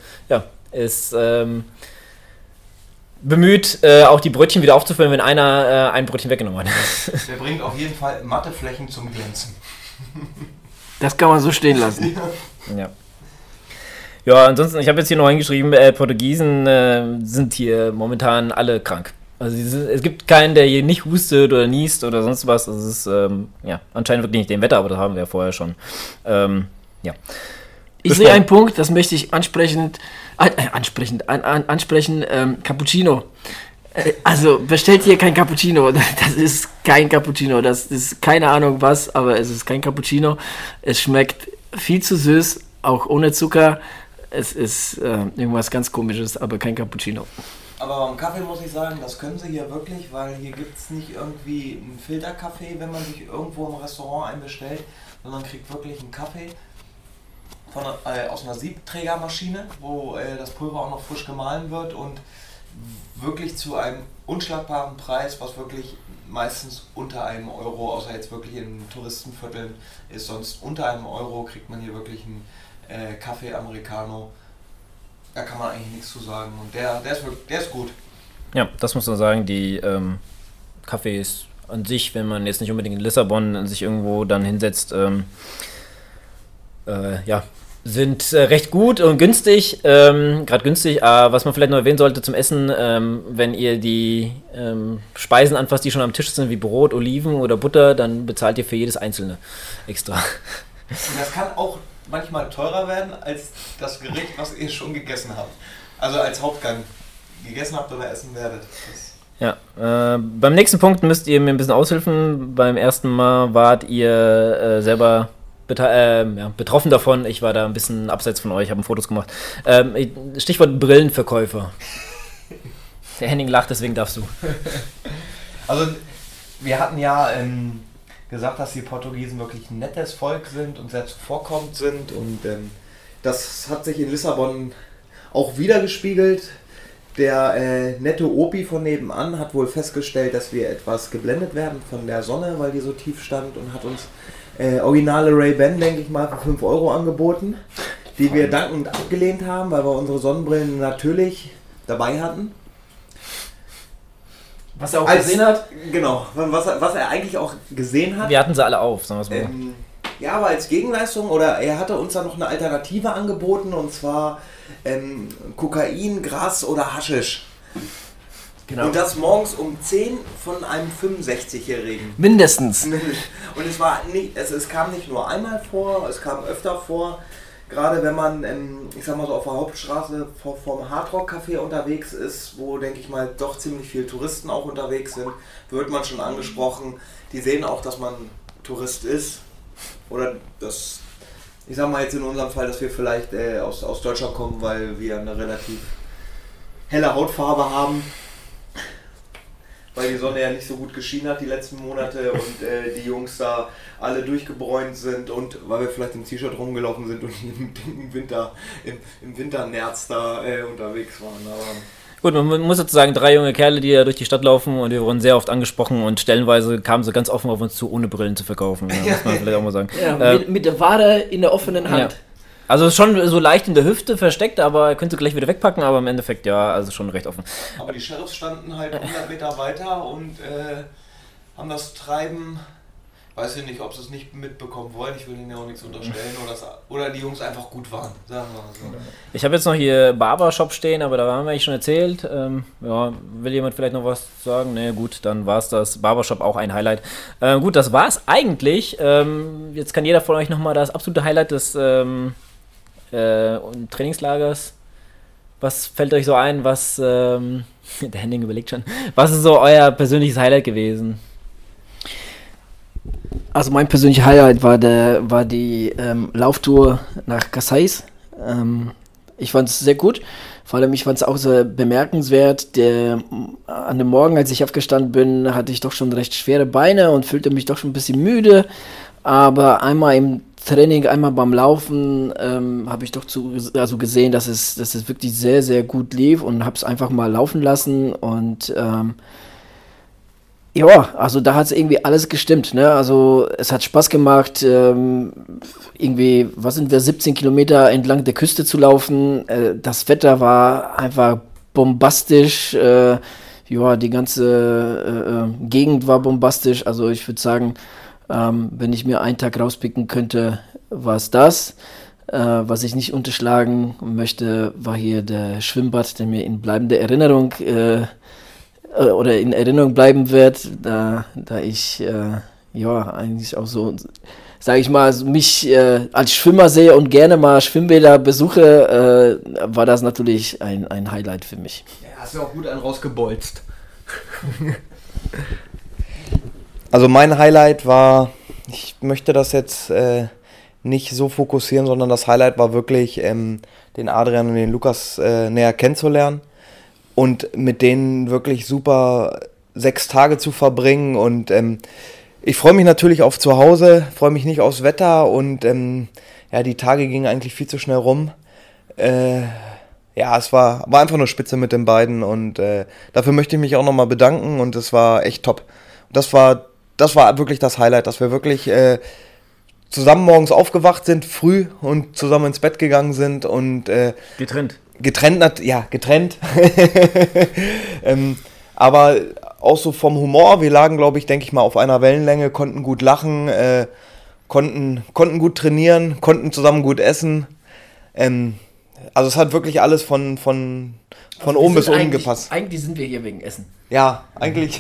ist bemüht, auch die Brötchen wieder aufzufüllen, wenn einer ein Brötchen weggenommen hat. Der bringt auf jeden Fall matte Flächen zum Glänzen. Das kann man so stehen lassen. Ja. Ja, ansonsten, ich habe jetzt hier noch hingeschrieben, Portugiesen sind hier momentan alle krank. Also es gibt keinen, der hier nicht hustet oder niest oder sonst was. Das ist anscheinend wirklich nicht dem Wetter, aber das haben wir ja vorher schon. Ich sehe einen Punkt, das möchte ich ansprechen, Cappuccino. Also bestellt hier kein Cappuccino, das ist kein Cappuccino, das ist keine Ahnung was, aber es ist kein Cappuccino. Es schmeckt viel zu süß, auch ohne Zucker. Es ist irgendwas ganz Komisches, aber kein Cappuccino. Aber beim Kaffee muss ich sagen, das können sie hier wirklich, weil hier gibt es nicht irgendwie einen Filterkaffee, wenn man sich irgendwo im Restaurant einbestellt, sondern kriegt wirklich einen Kaffee aus einer Siebträgermaschine, wo das Pulver auch noch frisch gemahlen wird und wirklich zu einem unschlagbaren Preis, was wirklich meistens unter einem Euro, außer jetzt wirklich in Touristenvierteln ist, sonst unter einem Euro kriegt man hier wirklich einen Kaffee Americano. Da kann man eigentlich nichts zu sagen und der ist gut. Ja, das muss man sagen, die Kaffee ist an sich, wenn man jetzt nicht unbedingt in Lissabon sich irgendwo dann hinsetzt, sind recht gut und günstig, gerade günstig, was man vielleicht noch erwähnen sollte zum Essen, wenn ihr die Speisen anfasst, die schon am Tisch sind, wie Brot, Oliven oder Butter, dann bezahlt ihr für jedes einzelne extra. Und das kann auch manchmal teurer werden als das Gericht, was ihr schon gegessen habt. Also als Hauptgang gegessen habt oder essen werdet. Ja, beim nächsten Punkt müsst ihr mir ein bisschen aushelfen. Beim ersten Mal wart ihr selber betroffen davon. Ich war da ein bisschen abseits von euch, habe Fotos gemacht. Stichwort Brillenverkäufer. Der Henning lacht, deswegen darfst du. Also wir hatten ja gesagt, dass die Portugiesen wirklich ein nettes Volk sind und sehr zuvorkommend sind und das hat sich in Lissabon auch wiedergespiegelt. Der nette Opi von nebenan hat wohl festgestellt, dass wir etwas geblendet werden von der Sonne, weil die so tief stand und hat uns originale Ray-Ban, denke ich mal, für 5 Euro angeboten, die wir dankend abgelehnt haben, weil wir unsere Sonnenbrillen natürlich dabei hatten. Was er auch gesehen hat? Genau, was er eigentlich auch gesehen hat. Wir hatten sie alle auf, sagen wir es mal. Ja, aber als Gegenleistung, oder er hatte uns dann noch eine Alternative angeboten, und zwar Kokain, Gras oder Haschisch. Genau. Und das morgens um 10 von einem 65-Jährigen. Mindestens. Und es kam nicht nur einmal vor, es kam öfter vor. Gerade wenn man, ich sag mal so, auf der Hauptstraße vom Hardrock-Café unterwegs ist, wo, denke ich mal, doch ziemlich viele Touristen auch unterwegs sind, wird man schon angesprochen. Die sehen auch, dass man Tourist ist. Oder das, ich sag mal jetzt in unserem Fall, dass wir vielleicht aus Deutschland kommen, weil wir eine relativ helle Hautfarbe haben. Weil die Sonne ja nicht so gut geschienen hat die letzten Monate und die Jungs da alle durchgebräunt sind und weil wir vielleicht im T-Shirt rumgelaufen sind und im Winternerz da unterwegs waren. Aber gut, man muss jetzt sagen, 3 junge Kerle, die da durch die Stadt laufen und wir wurden sehr oft angesprochen und stellenweise kamen sie ganz offen auf uns zu, ohne Brillen zu verkaufen. Ja, muss man vielleicht auch mal sagen. Ja, mit der Ware in der offenen Hand. Ja. Also schon so leicht in der Hüfte versteckt, aber ihr könnt sie gleich wieder wegpacken, aber im Endeffekt ja, also schon recht offen. Aber die Sheriffs standen halt 100 Meter weiter und haben das Treiben, weiß ich nicht, ob sie es nicht mitbekommen wollen, ich will ihnen ja auch nichts unterstellen, oder die Jungs einfach gut waren, sagen wir mal so. Ich habe jetzt noch hier Barbershop stehen, aber da haben wir eigentlich schon erzählt. Will jemand vielleicht noch was sagen? Ne, gut, dann war es das. Barbershop auch ein Highlight. Gut, das war es eigentlich. Jetzt kann jeder von euch nochmal das absolute Highlight des Trainingslagers. Was fällt euch so ein? Der Henning überlegt schon. Was ist so euer persönliches Highlight gewesen? Also mein persönlicher Highlight war die Lauftour nach Cascais. Ich fand es sehr gut. Vor allem, ich fand es auch sehr bemerkenswert. An dem Morgen, als ich aufgestanden bin, hatte ich doch schon recht schwere Beine und fühlte mich doch schon ein bisschen müde. Aber einmal im Training, einmal beim Laufen habe ich doch gesehen, dass es wirklich sehr, sehr gut lief und habe es einfach mal laufen lassen und ja, also da hat es irgendwie alles gestimmt, ne? Also es hat Spaß gemacht, irgendwie, 17 Kilometer entlang der Küste zu laufen. Das Wetter war einfach bombastisch. Die ganze Gegend war bombastisch. Also ich würde sagen, wenn ich mir einen Tag rauspicken könnte, war es das. Was ich nicht unterschlagen möchte, war hier der Schwimmbad, der mir in bleibender Erinnerung oder in Erinnerung bleiben wird, da ich eigentlich auch so sage ich mal, mich als Schwimmer sehe und gerne mal Schwimmbäder besuche, war das natürlich ein Highlight für mich. Ja, hast du auch gut einen rausgebolzt. Also mein Highlight war, ich möchte das jetzt nicht so fokussieren, sondern das Highlight war wirklich, den Adrian und den Lukas näher kennenzulernen und mit denen wirklich super 6 Tage zu verbringen. Und ich freue mich natürlich auf zu Hause, freue mich nicht aufs Wetter und die Tage gingen eigentlich viel zu schnell rum. Es war einfach nur spitze mit den beiden und dafür möchte ich mich auch nochmal bedanken und es war echt top. Das war wirklich das Highlight, dass wir wirklich zusammen morgens aufgewacht sind, früh und zusammen ins Bett gegangen sind und Getrennt. Getrennt. Aber auch so vom Humor, wir lagen, denke ich mal, auf einer Wellenlänge, konnten gut lachen, konnten gut trainieren, konnten zusammen gut essen. Also es hat wirklich alles von oben bis unten gepasst. Eigentlich sind wir hier wegen Essen. Ja, eigentlich.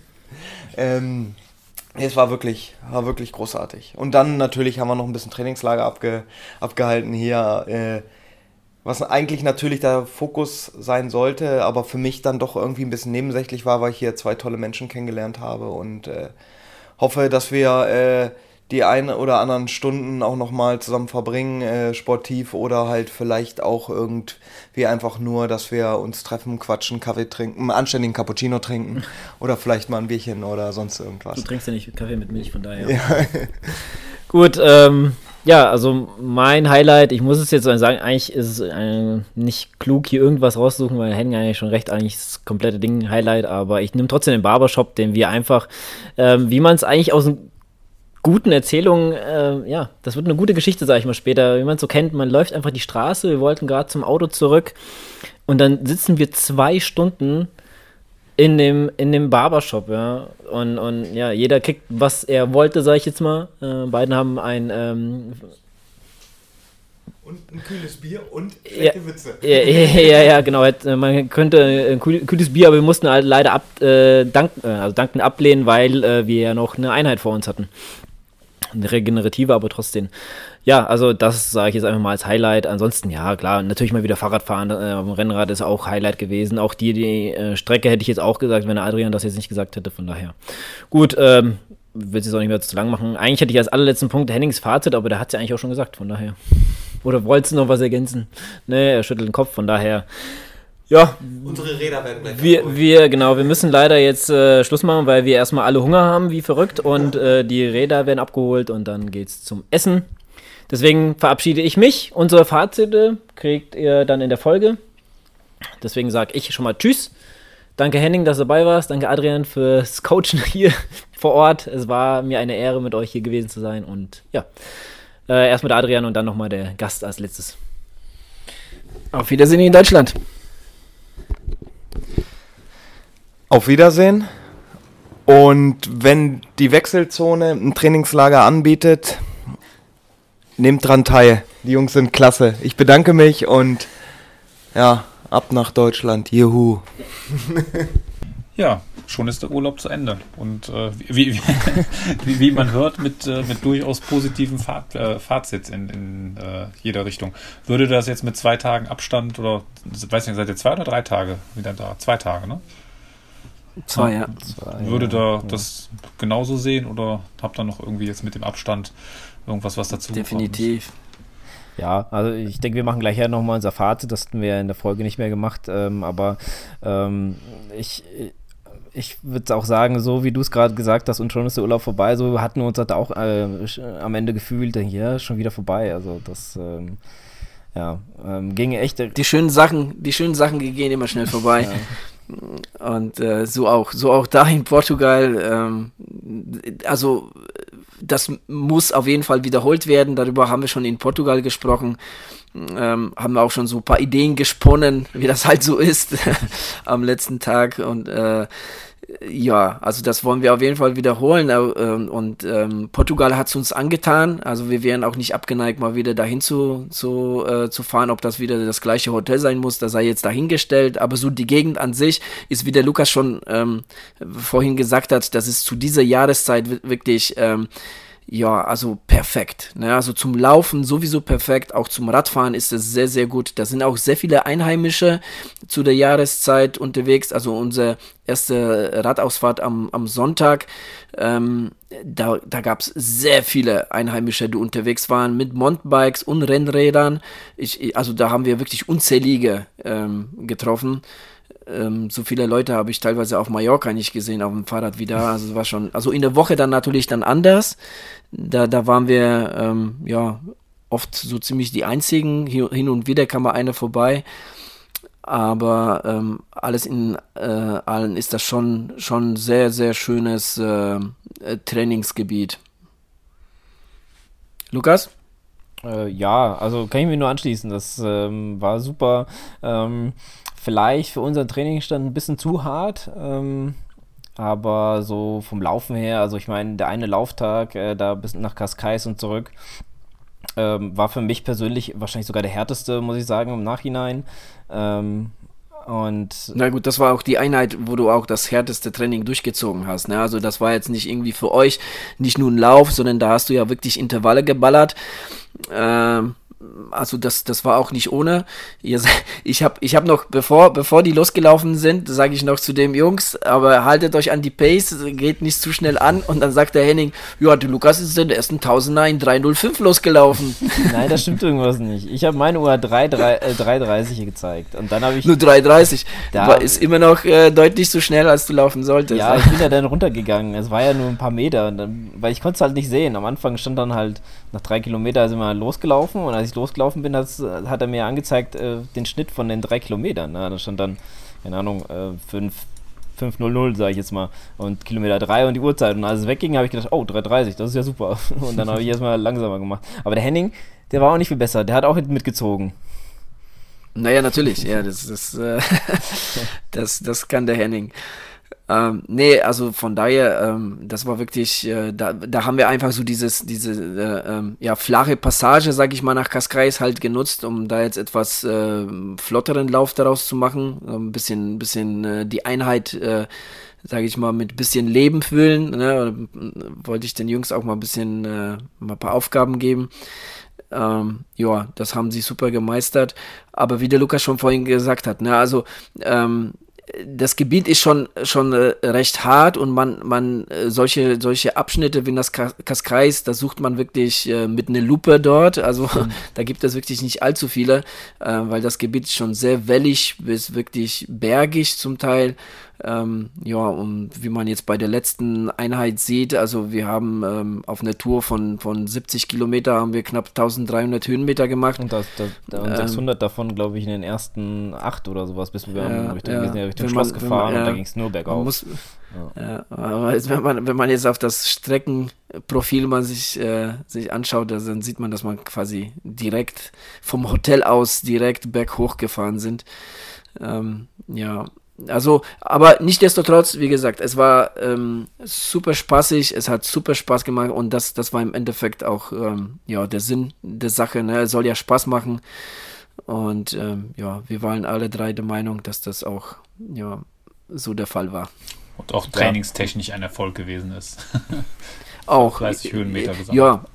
Es war wirklich großartig. Und dann natürlich haben wir noch ein bisschen Trainingslager abgehalten hier, was eigentlich natürlich der Fokus sein sollte, aber für mich dann doch irgendwie ein bisschen nebensächlich war, weil ich hier 2 tolle Menschen kennengelernt habe und hoffe, dass wir die ein oder anderen Stunden auch nochmal zusammen verbringen, sportiv oder halt vielleicht auch irgendwie einfach nur, dass wir uns treffen, quatschen, Kaffee trinken, einen anständigen Cappuccino trinken oder vielleicht mal ein Bierchen oder sonst irgendwas. Du trinkst ja nicht Kaffee mit Milch, von daher. Ja. Gut, also mein Highlight, ich muss es jetzt sagen, eigentlich ist es nicht klug, hier irgendwas rauszusuchen, weil Henning eigentlich schon recht, eigentlich ist das komplette Ding ein Highlight, aber ich nehme trotzdem den Barbershop, den wir einfach, wie man es eigentlich aus einem guten Erzählungen, das wird eine gute Geschichte, sage ich mal später, wie man es so kennt, man läuft einfach die Straße, wir wollten gerade zum Auto zurück und dann sitzen wir 2 Stunden in dem Barbershop, ja, und jeder kriegt, was er wollte, sage ich jetzt mal, beiden haben ein und ein kühles Bier und schlechte Witze. Ja, genau. Man könnte ein kühles Bier, aber wir mussten halt leider dankend ablehnen, weil wir ja noch eine Einheit vor uns hatten. Eine regenerative, aber trotzdem. Ja, also das sage ich jetzt einfach mal als Highlight. Ansonsten, ja, klar, natürlich mal wieder Fahrradfahren am Rennrad ist auch Highlight gewesen. Auch die Strecke hätte ich jetzt auch gesagt, wenn Adrian das jetzt nicht gesagt hätte, von daher. Gut, will es jetzt auch nicht mehr zu lang machen. Eigentlich hätte ich als allerletzten Punkt Hennings Fazit, aber der hat es ja eigentlich auch schon gesagt, von daher. Oder wolltest du noch was ergänzen? Ne, er schüttelt den Kopf, von daher. Ja. Unsere Räder werden gleich wir müssen leider jetzt Schluss machen, weil wir erstmal alle Hunger haben, wie verrückt, und die Räder werden abgeholt und dann geht's zum Essen. Deswegen verabschiede ich mich. Unsere Fazite kriegt ihr dann in der Folge. Deswegen sage ich schon mal Tschüss. Danke Henning, dass du dabei warst. Danke Adrian fürs Coachen hier vor Ort. Es war mir eine Ehre, mit euch hier gewesen zu sein. Und ja, erst mit Adrian und dann nochmal der Gast als letztes. Auf Wiedersehen in Deutschland. Auf Wiedersehen. Und wenn die Wechselzone ein Trainingslager anbietet, nehmt dran teil. Die Jungs sind klasse. Ich bedanke mich und ja, ab nach Deutschland. Juhu. Ja, schon ist der Urlaub zu Ende. Und wie man hört, mit durchaus positiven Fazits in jeder Richtung. Würde das jetzt mit 2 Tagen Abstand oder, weiß nicht, seid ihr 2 oder 3 Tage wieder da? 2 Tage, ne? 2, ja. Würde da das genauso sehen oder habt ihr noch irgendwie jetzt mit dem Abstand irgendwas, was dazu Definitiv. Ja, also ich denke, wir machen gleich ja nochmal unser Fazit, das hatten wir ja in der Folge nicht mehr gemacht, aber ich würde auch sagen, so wie du es gerade gesagt hast und schon ist der Urlaub vorbei, so hatten wir uns halt auch am Ende gefühlt, ja, schon wieder vorbei, also das ging echt. Die schönen Sachen, die gehen immer schnell vorbei. Ja. Und so auch da in Portugal, also das muss auf jeden Fall wiederholt werden, darüber haben wir schon in Portugal gesprochen, haben wir auch schon so ein paar Ideen gesponnen, wie das halt so ist am letzten Tag und ja, also das wollen wir auf jeden Fall wiederholen und Portugal hat es uns angetan, also wir wären auch nicht abgeneigt, mal wieder dahin zu fahren, ob das wieder das gleiche Hotel sein muss, das sei jetzt dahingestellt, aber so die Gegend an sich ist, wie der Lukas schon vorhin gesagt hat, das ist zu dieser Jahreszeit wirklich Ja, also perfekt. Ne? Also zum Laufen sowieso perfekt, auch zum Radfahren ist es sehr, sehr gut. Da sind auch sehr viele Einheimische zu der Jahreszeit unterwegs. Also unsere erste Radausfahrt am Sonntag, da gab es sehr viele Einheimische, die unterwegs waren mit Mountainbikes und Rennrädern. Also da haben wir wirklich unzählige getroffen. So viele Leute habe ich teilweise auf Mallorca nicht gesehen, auf dem Fahrrad wieder. Also es war schon, also in der Woche dann natürlich dann anders. Da waren wir ja oft so ziemlich die einzigen. Hin und wieder kam mal einer vorbei. Aber alles in allem ist das schon sehr, sehr schönes Trainingsgebiet. Lukas? Ja, also kann ich mir nur anschließen. Das war super. Vielleicht für unseren Trainingsstand ein bisschen zu hart. Aber so vom Laufen her, also ich meine, der eine Lauftag da bis nach Cascais und zurück, war für mich persönlich wahrscheinlich sogar der härteste, muss ich sagen, im Nachhinein. Und Na gut, das war auch die Einheit, wo du auch das härteste Training durchgezogen hast. Ne? Also das war jetzt nicht irgendwie für euch nicht nur ein Lauf, sondern da hast du ja wirklich Intervalle geballert. Also das war auch nicht ohne. Ich hab noch, bevor die losgelaufen sind, sage ich noch zu dem Jungs, aber haltet euch an die Pace, geht nicht zu schnell an. Und dann sagt der Henning, ja, der Lukas ist in der ersten Tausender in 3:05 losgelaufen. nein, das stimmt irgendwas nicht. Ich habe meine Uhr 3:30 gezeigt. Und dann habe ich... Nur 3:30. Da Ist immer noch deutlich zu schnell, als du laufen solltest. Ja, ich bin ja dann runtergegangen. Es war ja nur ein paar Meter. Und dann, weil ich konnte es halt nicht sehen. Am Anfang stand dann halt, nach 3 Kilometern sind wir losgelaufen. Und als ich losgelaufen bin, hat er mir angezeigt, den Schnitt von den 3 Kilometern. Ne? Da stand dann, keine Ahnung, 5:00, sage ich jetzt mal. Und Kilometer 3 und die Uhrzeit. Und als es wegging, habe ich gedacht, oh, 3:30, das ist ja super. Und dann habe ich erstmal langsamer gemacht. Aber der Henning, der war auch nicht viel besser. Der hat auch mitgezogen. Naja, natürlich. Ja, das kann der Henning. Nee, also von daher, das war wirklich, da haben wir einfach so diese flache Passage, sag ich mal, nach Cascais halt genutzt, um da jetzt etwas flotteren Lauf daraus zu machen, ein bisschen die Einheit, sage ich mal, mit bisschen Leben füllen, ne? Wollte ich den Jungs auch mal mal ein paar Aufgaben geben. Ja, das haben sie super gemeistert, aber wie der Lukas schon vorhin gesagt hat, ne, also das Gebiet ist schon recht hart und man solche Abschnitte wie das Cascais, da sucht man wirklich mit einer Lupe dort, also da gibt es wirklich nicht allzu viele, weil das Gebiet ist schon sehr wellig bis wirklich bergig zum Teil. Ja, und wie man jetzt bei der letzten Einheit sieht, also wir haben auf einer Tour von 70 Kilometer haben wir knapp 1300 Höhenmeter gemacht. Und 600 davon, glaube ich, in den ersten 8 oder sowas, bis wir sind ja Richtung Schloss gefahren und da ging es nur bergauf. Aber jetzt, wenn man jetzt auf das Streckenprofil mal sich anschaut, also dann sieht man, dass man quasi direkt vom Hotel aus direkt berghoch gefahren sind. Ja, also, aber nichtsdestotrotz, wie gesagt, es war super spaßig, es hat super Spaß gemacht und das war im Endeffekt auch der Sinn der Sache, ne? Es soll ja Spaß machen und wir waren alle drei der Meinung, dass das auch so der Fall war. Und auch trainingstechnisch ein Erfolg gewesen ist. Auch. 30 Höhenmeter gesammelt. Ja.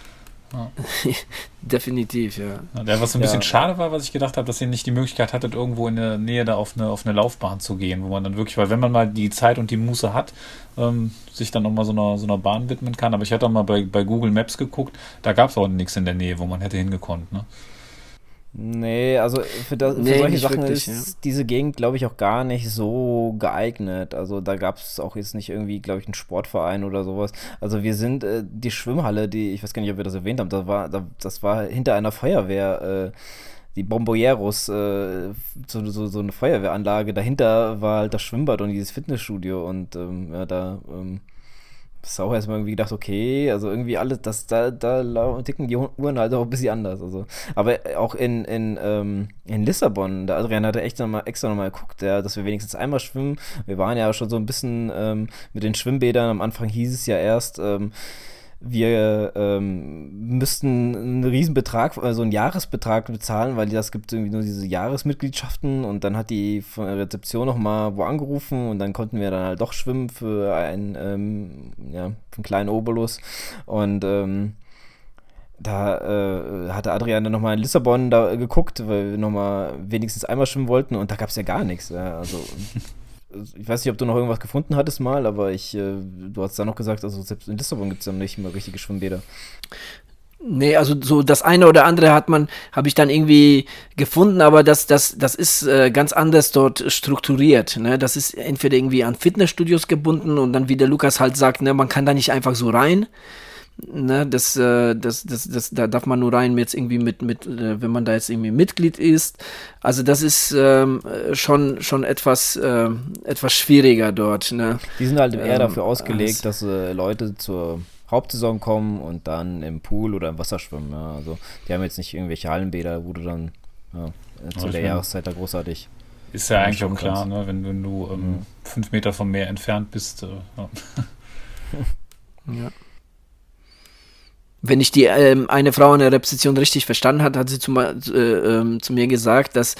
Definitiv, ja. Was so ein bisschen schade war, was ich gedacht habe, dass ihr nicht die Möglichkeit hattet, irgendwo in der Nähe da auf eine Laufbahn zu gehen, wo man dann wirklich, weil wenn man mal die Zeit und die Muße hat, sich dann nochmal so einer Bahn widmen kann. Aber ich hatte auch mal bei Google Maps geguckt, da gab es auch nichts in der Nähe, wo man hätte hingekonnt, ne? Nee, also für solche Sachen wirklich, ist diese Gegend, glaube ich, auch gar nicht so geeignet. Also da gab es auch jetzt nicht irgendwie, glaube ich, einen Sportverein oder sowas. Also wir sind, die Schwimmhalle, ich weiß gar nicht, ob wir das erwähnt haben, das war hinter einer Feuerwehr, die Bomboyeros, so eine Feuerwehranlage. Dahinter war halt das Schwimmbad und dieses Fitnessstudio und Sau erstmal irgendwie gedacht, okay, also irgendwie alles, da ticken die Uhren halt auch ein bisschen anders. Also. Aber auch in Lissabon, der Adrian hatte extra nochmal geguckt, dass wir wenigstens einmal schwimmen. Wir waren ja schon so ein bisschen mit den Schwimmbädern, am Anfang hieß es ja erst, wir müssten einen Riesenbetrag, also einen Jahresbetrag bezahlen, weil das gibt irgendwie nur diese Jahresmitgliedschaften und dann hat die von der Rezeption nochmal wo angerufen und dann konnten wir dann halt doch schwimmen für für einen kleinen Obolus und da hatte Adrian dann nochmal in Lissabon da geguckt, weil wir nochmal wenigstens einmal schwimmen wollten und da gab es ja gar nichts. Ja, also ich weiß nicht, ob du noch irgendwas gefunden hattest mal, aber du hast dann noch gesagt, also selbst in Lissabon gibt es dann nicht mehr richtige Schwimmbäder. Nee, also so das eine oder andere habe ich dann irgendwie gefunden, aber das ist ganz anders dort strukturiert. Ne? Das ist entweder irgendwie an Fitnessstudios gebunden und dann, wie der Lukas halt sagt, ne, man kann da nicht einfach so rein. Ne, da darf man nur rein jetzt irgendwie wenn man da jetzt irgendwie Mitglied ist. Also das ist schon etwas schwieriger dort. Ne? Die sind halt eher dafür ausgelegt, dass Leute zur Hauptsaison kommen und dann im Pool oder im Wasser schwimmen. Ja. Also die haben jetzt nicht irgendwelche Hallenbäder, wo du dann zu der Jahreszeit da großartig. Ist ja eigentlich auch klar, ne? Wenn du 5 Meter vom Meer entfernt bist. Ja. Wenn ich die eine Frau in der Rezeption richtig verstanden hat sie zu mir gesagt, dass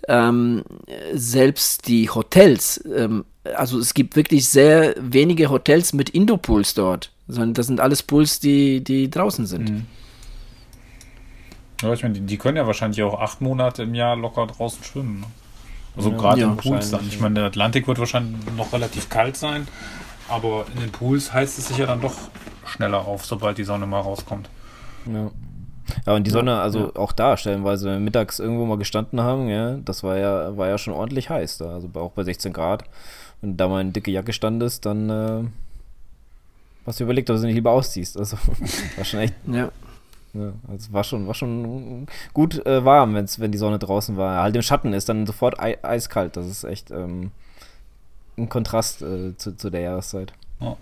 selbst die Hotels, also es gibt wirklich sehr wenige Hotels mit Indoor-Pools dort, sondern das sind alles Pools, die draußen sind. Mhm. Ja, ich meine, die können ja wahrscheinlich auch 8 Monate im Jahr locker draußen schwimmen. Ne? Also gerade in Pools dann. Ich meine, der Atlantik wird wahrscheinlich noch relativ kalt sein, aber in den Pools heizt es sich ja dann doch schneller auf, sobald die Sonne mal rauskommt. Ja, und die Sonne, also auch da stellenweise, wenn wir mittags irgendwo mal gestanden haben, ja, das war ja schon ordentlich heiß da, also auch bei 16 Grad. Wenn du da mal in dicke Jacke standest, dann hast du überlegt, ob du nicht lieber ausziehst. Also war schon echt. Ja, also war schon gut warm, wenn die Sonne draußen war. Halt im Schatten ist dann sofort eiskalt. Das ist echt ein Kontrast zu der Jahreszeit. Oh.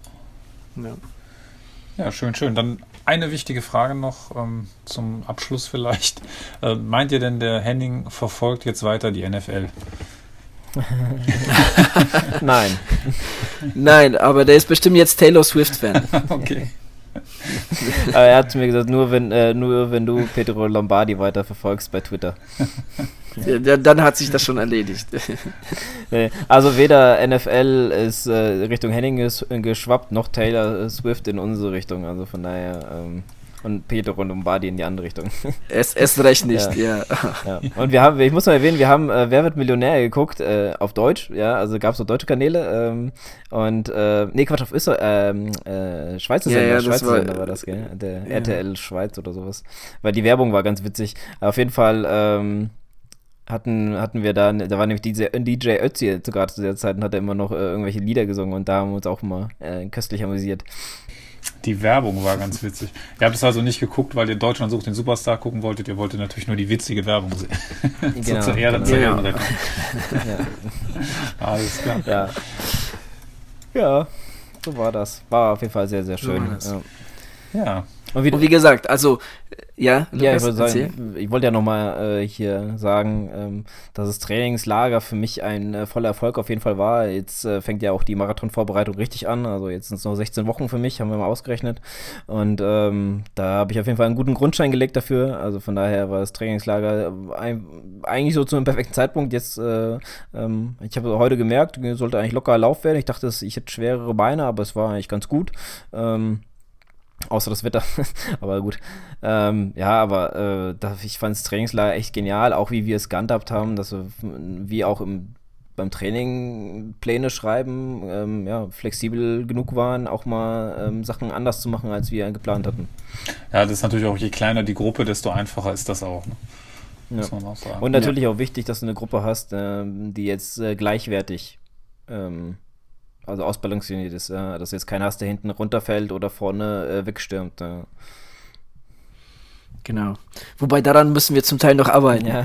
Ja, schön. Dann eine wichtige Frage noch zum Abschluss vielleicht. Meint ihr denn, der Henning verfolgt jetzt weiter die NFL? Nein. Nein, aber der ist bestimmt jetzt Taylor Swift-Fan. Okay. Aber er hat zu mir gesagt, nur wenn du Pedro Lombardi weiter verfolgst bei Twitter. Ja, dann hat sich das schon erledigt. Also weder NFL ist Richtung Henning geschwappt, noch Taylor Swift in unsere Richtung. Also von daher und Pedro Lombardi in die andere Richtung. Erst recht nicht, ja. Und ich muss mal erwähnen, wir haben Wer wird Millionär geguckt, auf Deutsch, ja, also gab es so deutsche Kanäle auf Schweizer Sender war das, gell? Der RTL Schweiz oder sowas. Weil die Werbung war ganz witzig. Auf jeden Fall hatten wir da war nämlich DJ Ötzi sogar zu der Zeit und hat er immer noch irgendwelche Lieder gesungen und da haben wir uns auch immer köstlich amüsiert. Die Werbung war ganz witzig. Ihr habt es also nicht geguckt, weil ihr Deutschland sucht den Superstar gucken wolltet. Ihr wolltet natürlich nur die witzige Werbung sehen. Genau, zur Ehrenrettung. Alles klar. Ja, so war das. War auf jeden Fall sehr, sehr schön. Ja. Und wie gesagt, also Lukas, ich wollte ja nochmal hier sagen, dass das Trainingslager für mich ein voller Erfolg auf jeden Fall war. Jetzt fängt ja auch die Marathonvorbereitung richtig an. Also jetzt sind es noch 16 Wochen für mich, haben wir mal ausgerechnet. Und da habe ich auf jeden Fall einen guten Grundstein gelegt dafür. Also von daher war das Trainingslager eigentlich so zu einem perfekten Zeitpunkt. Jetzt, ich habe heute gemerkt, sollte eigentlich locker Lauf werden. Ich dachte, ich hätte schwerere Beine, aber es war eigentlich ganz gut. Außer das Wetter, aber gut. Ich fand das Trainingslager echt genial, auch wie wir es gehandhabt haben, dass wir auch beim Training Pläne schreiben, flexibel genug waren, auch mal Sachen anders zu machen, als wir geplant hatten. Ja, das ist natürlich auch, je kleiner die Gruppe, desto einfacher ist das auch. Ne? Muss man auch sagen. Und natürlich auch wichtig, dass du eine Gruppe hast, die jetzt gleichwertig also ausbalanciert ist, dass jetzt keiner hast, der hinten runterfällt oder vorne wegstürmt. Genau. Wobei daran müssen wir zum Teil noch arbeiten. Ja.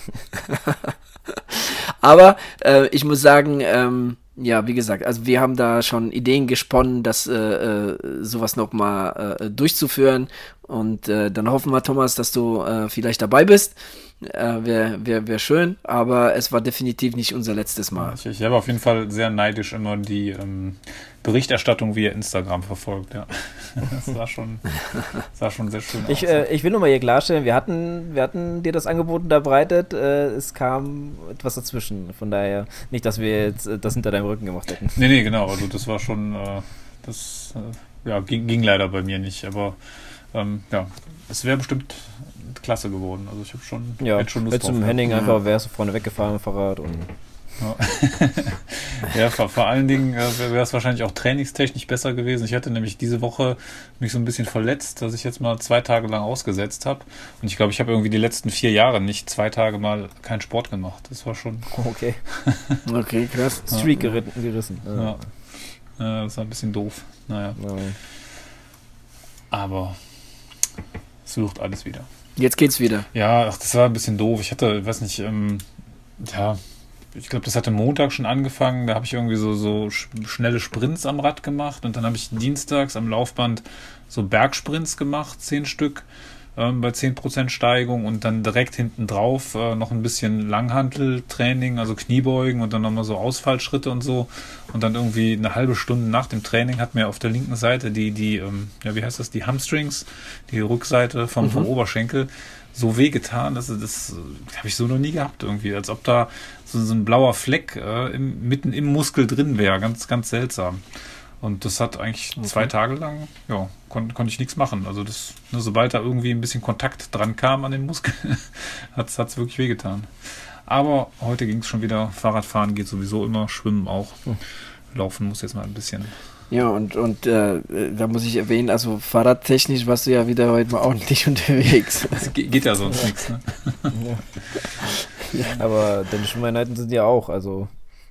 Aber ich muss sagen, wie gesagt, also wir haben da schon Ideen gesponnen, das sowas nochmal durchzuführen Und dann hoffen wir, Thomas, dass du vielleicht dabei bist. Wär schön, aber es war definitiv nicht unser letztes Mal. Ich habe auf jeden Fall sehr neidisch immer die Berichterstattung via Instagram verfolgt. Ja. Das sah schon sehr schön aus. Ich will nur mal hier klarstellen, wir hatten dir das Angebot unterbreitet, es kam etwas dazwischen. Von daher nicht, dass wir jetzt das hinter deinem Rücken gemacht hätten. Nee, genau. Also das war schon, ging leider bei mir nicht. Aber es wäre bestimmt klasse geworden. Also ich habe schon, hätte schon Lust drauf. Zum Henning einfach wärst du vorne weggefahren mit dem Fahrrad und ja, vor allen Dingen wäre es wahrscheinlich auch trainingstechnisch besser gewesen. Ich hatte nämlich diese Woche mich so ein bisschen verletzt, dass ich jetzt mal 2 Tage lang ausgesetzt habe. Und ich glaube, ich habe irgendwie die letzten 4 Jahre nicht 2 Tage mal keinen Sport gemacht. Das war schon... Okay. Okay, krass. Streak gerissen. Ja. Das war ein bisschen doof. Naja. Ja. Aber es wird alles wieder. Jetzt geht's wieder. Ja, das war ein bisschen doof. Ich hatte, weiß nicht, ich glaube, das hatte Montag schon angefangen. Da habe ich irgendwie so schnelle Sprints am Rad gemacht und dann habe ich dienstags am Laufband so Bergsprints gemacht, 10 Stück bei 10% Steigung und dann direkt hinten drauf noch ein bisschen Langhanteltraining, also Kniebeugen und dann nochmal so Ausfallschritte und so. Und dann irgendwie eine halbe Stunde nach dem Training hat mir auf der linken Seite die wie heißt das, die Hamstrings, die Rückseite vom Oberschenkel so wehgetan, das habe ich so noch nie gehabt irgendwie, als ob da so ein blauer Fleck mitten im Muskel drin wäre, ganz, ganz seltsam. Und das hat eigentlich 2 Tage lang, konnte ich nichts machen. Also sobald da irgendwie ein bisschen Kontakt dran kam an den Muskel, hat's wirklich wehgetan. Aber heute ging es schon wieder, Fahrradfahren geht sowieso immer, Schwimmen auch. Laufen muss jetzt mal ein bisschen. Ja, und da muss ich erwähnen, also fahrradtechnisch warst du ja wieder heute mal ordentlich unterwegs. Das geht ja sonst nichts, ne? Ja. Aber deine Schwimmeinheiten sind ja auch, also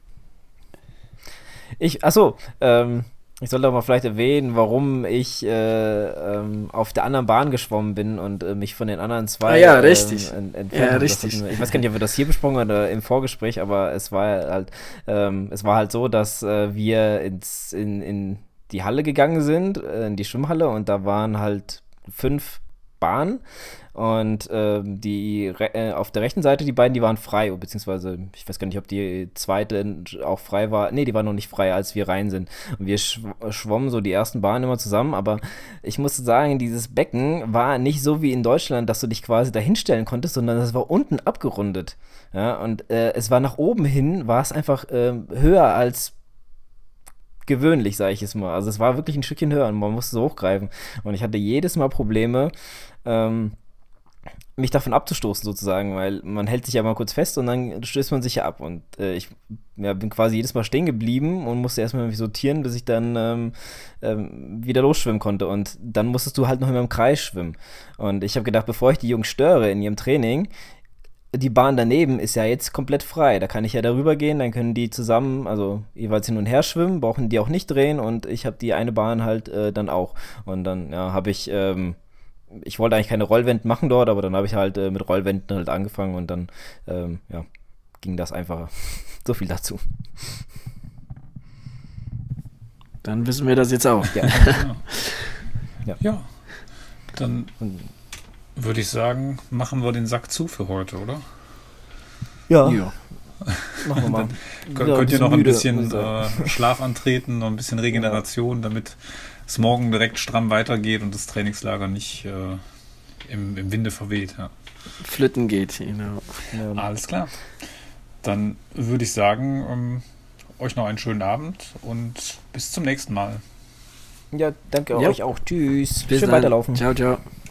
ich sollte auch mal vielleicht erwähnen, warum ich auf der anderen Bahn geschwommen bin und mich von den anderen 2 richtig. entfernt. Ja, richtig. Ich weiß gar nicht, ob wir das hier besprochen haben oder im Vorgespräch, aber es war halt so, dass wir in die Halle gegangen sind, in die Schwimmhalle, und da waren halt 5 Bahnen. Und auf der rechten Seite, die beiden, die waren frei, beziehungsweise ich weiß gar nicht, ob die zweite auch frei war. Nee, die war noch nicht frei, als wir rein sind. Und wir schwommen so die ersten Bahnen immer zusammen, aber ich muss sagen, dieses Becken war nicht so wie in Deutschland, dass du dich quasi da hinstellen konntest, sondern es war unten abgerundet. Ja, und es war nach oben hin, war es einfach höher als gewöhnlich, sage ich es mal. Also es war wirklich ein Stückchen höher und man musste so hochgreifen. Und ich hatte jedes Mal Probleme, mich davon abzustoßen sozusagen, weil man hält sich ja mal kurz fest und dann stößt man sich ja ab. Und ich bin quasi jedes Mal stehen geblieben und musste erstmal mich sortieren, bis ich dann wieder losschwimmen konnte. Und dann musstest du halt noch immer im Kreis schwimmen. Und ich habe gedacht, bevor ich die Jungs störe in ihrem Training, die Bahn daneben ist ja jetzt komplett frei. Da kann ich ja darüber gehen, dann können die zusammen, also jeweils hin und her schwimmen, brauchen die auch nicht drehen und ich habe die eine Bahn halt dann auch. Und dann habe ich wollte eigentlich keine Rollwände machen dort, aber dann habe ich halt mit Rollwänden halt angefangen und dann ging das einfacher. So viel dazu. Dann wissen wir das jetzt auch. Ja. Dann würde ich sagen, machen wir den Sack zu für heute, oder? Ja. Machen wir mal. Könnt ihr noch ein bisschen Schlaf antreten, noch ein bisschen Regeneration, damit es morgen direkt stramm weitergeht und das Trainingslager nicht im Winde verweht. Ja. Flöten geht, genau. Ja. Alles klar. Dann würde ich sagen, euch noch einen schönen Abend und bis zum nächsten Mal. Ja, danke euch auch. Tschüss. Schön weiterlaufen. Ciao, ciao.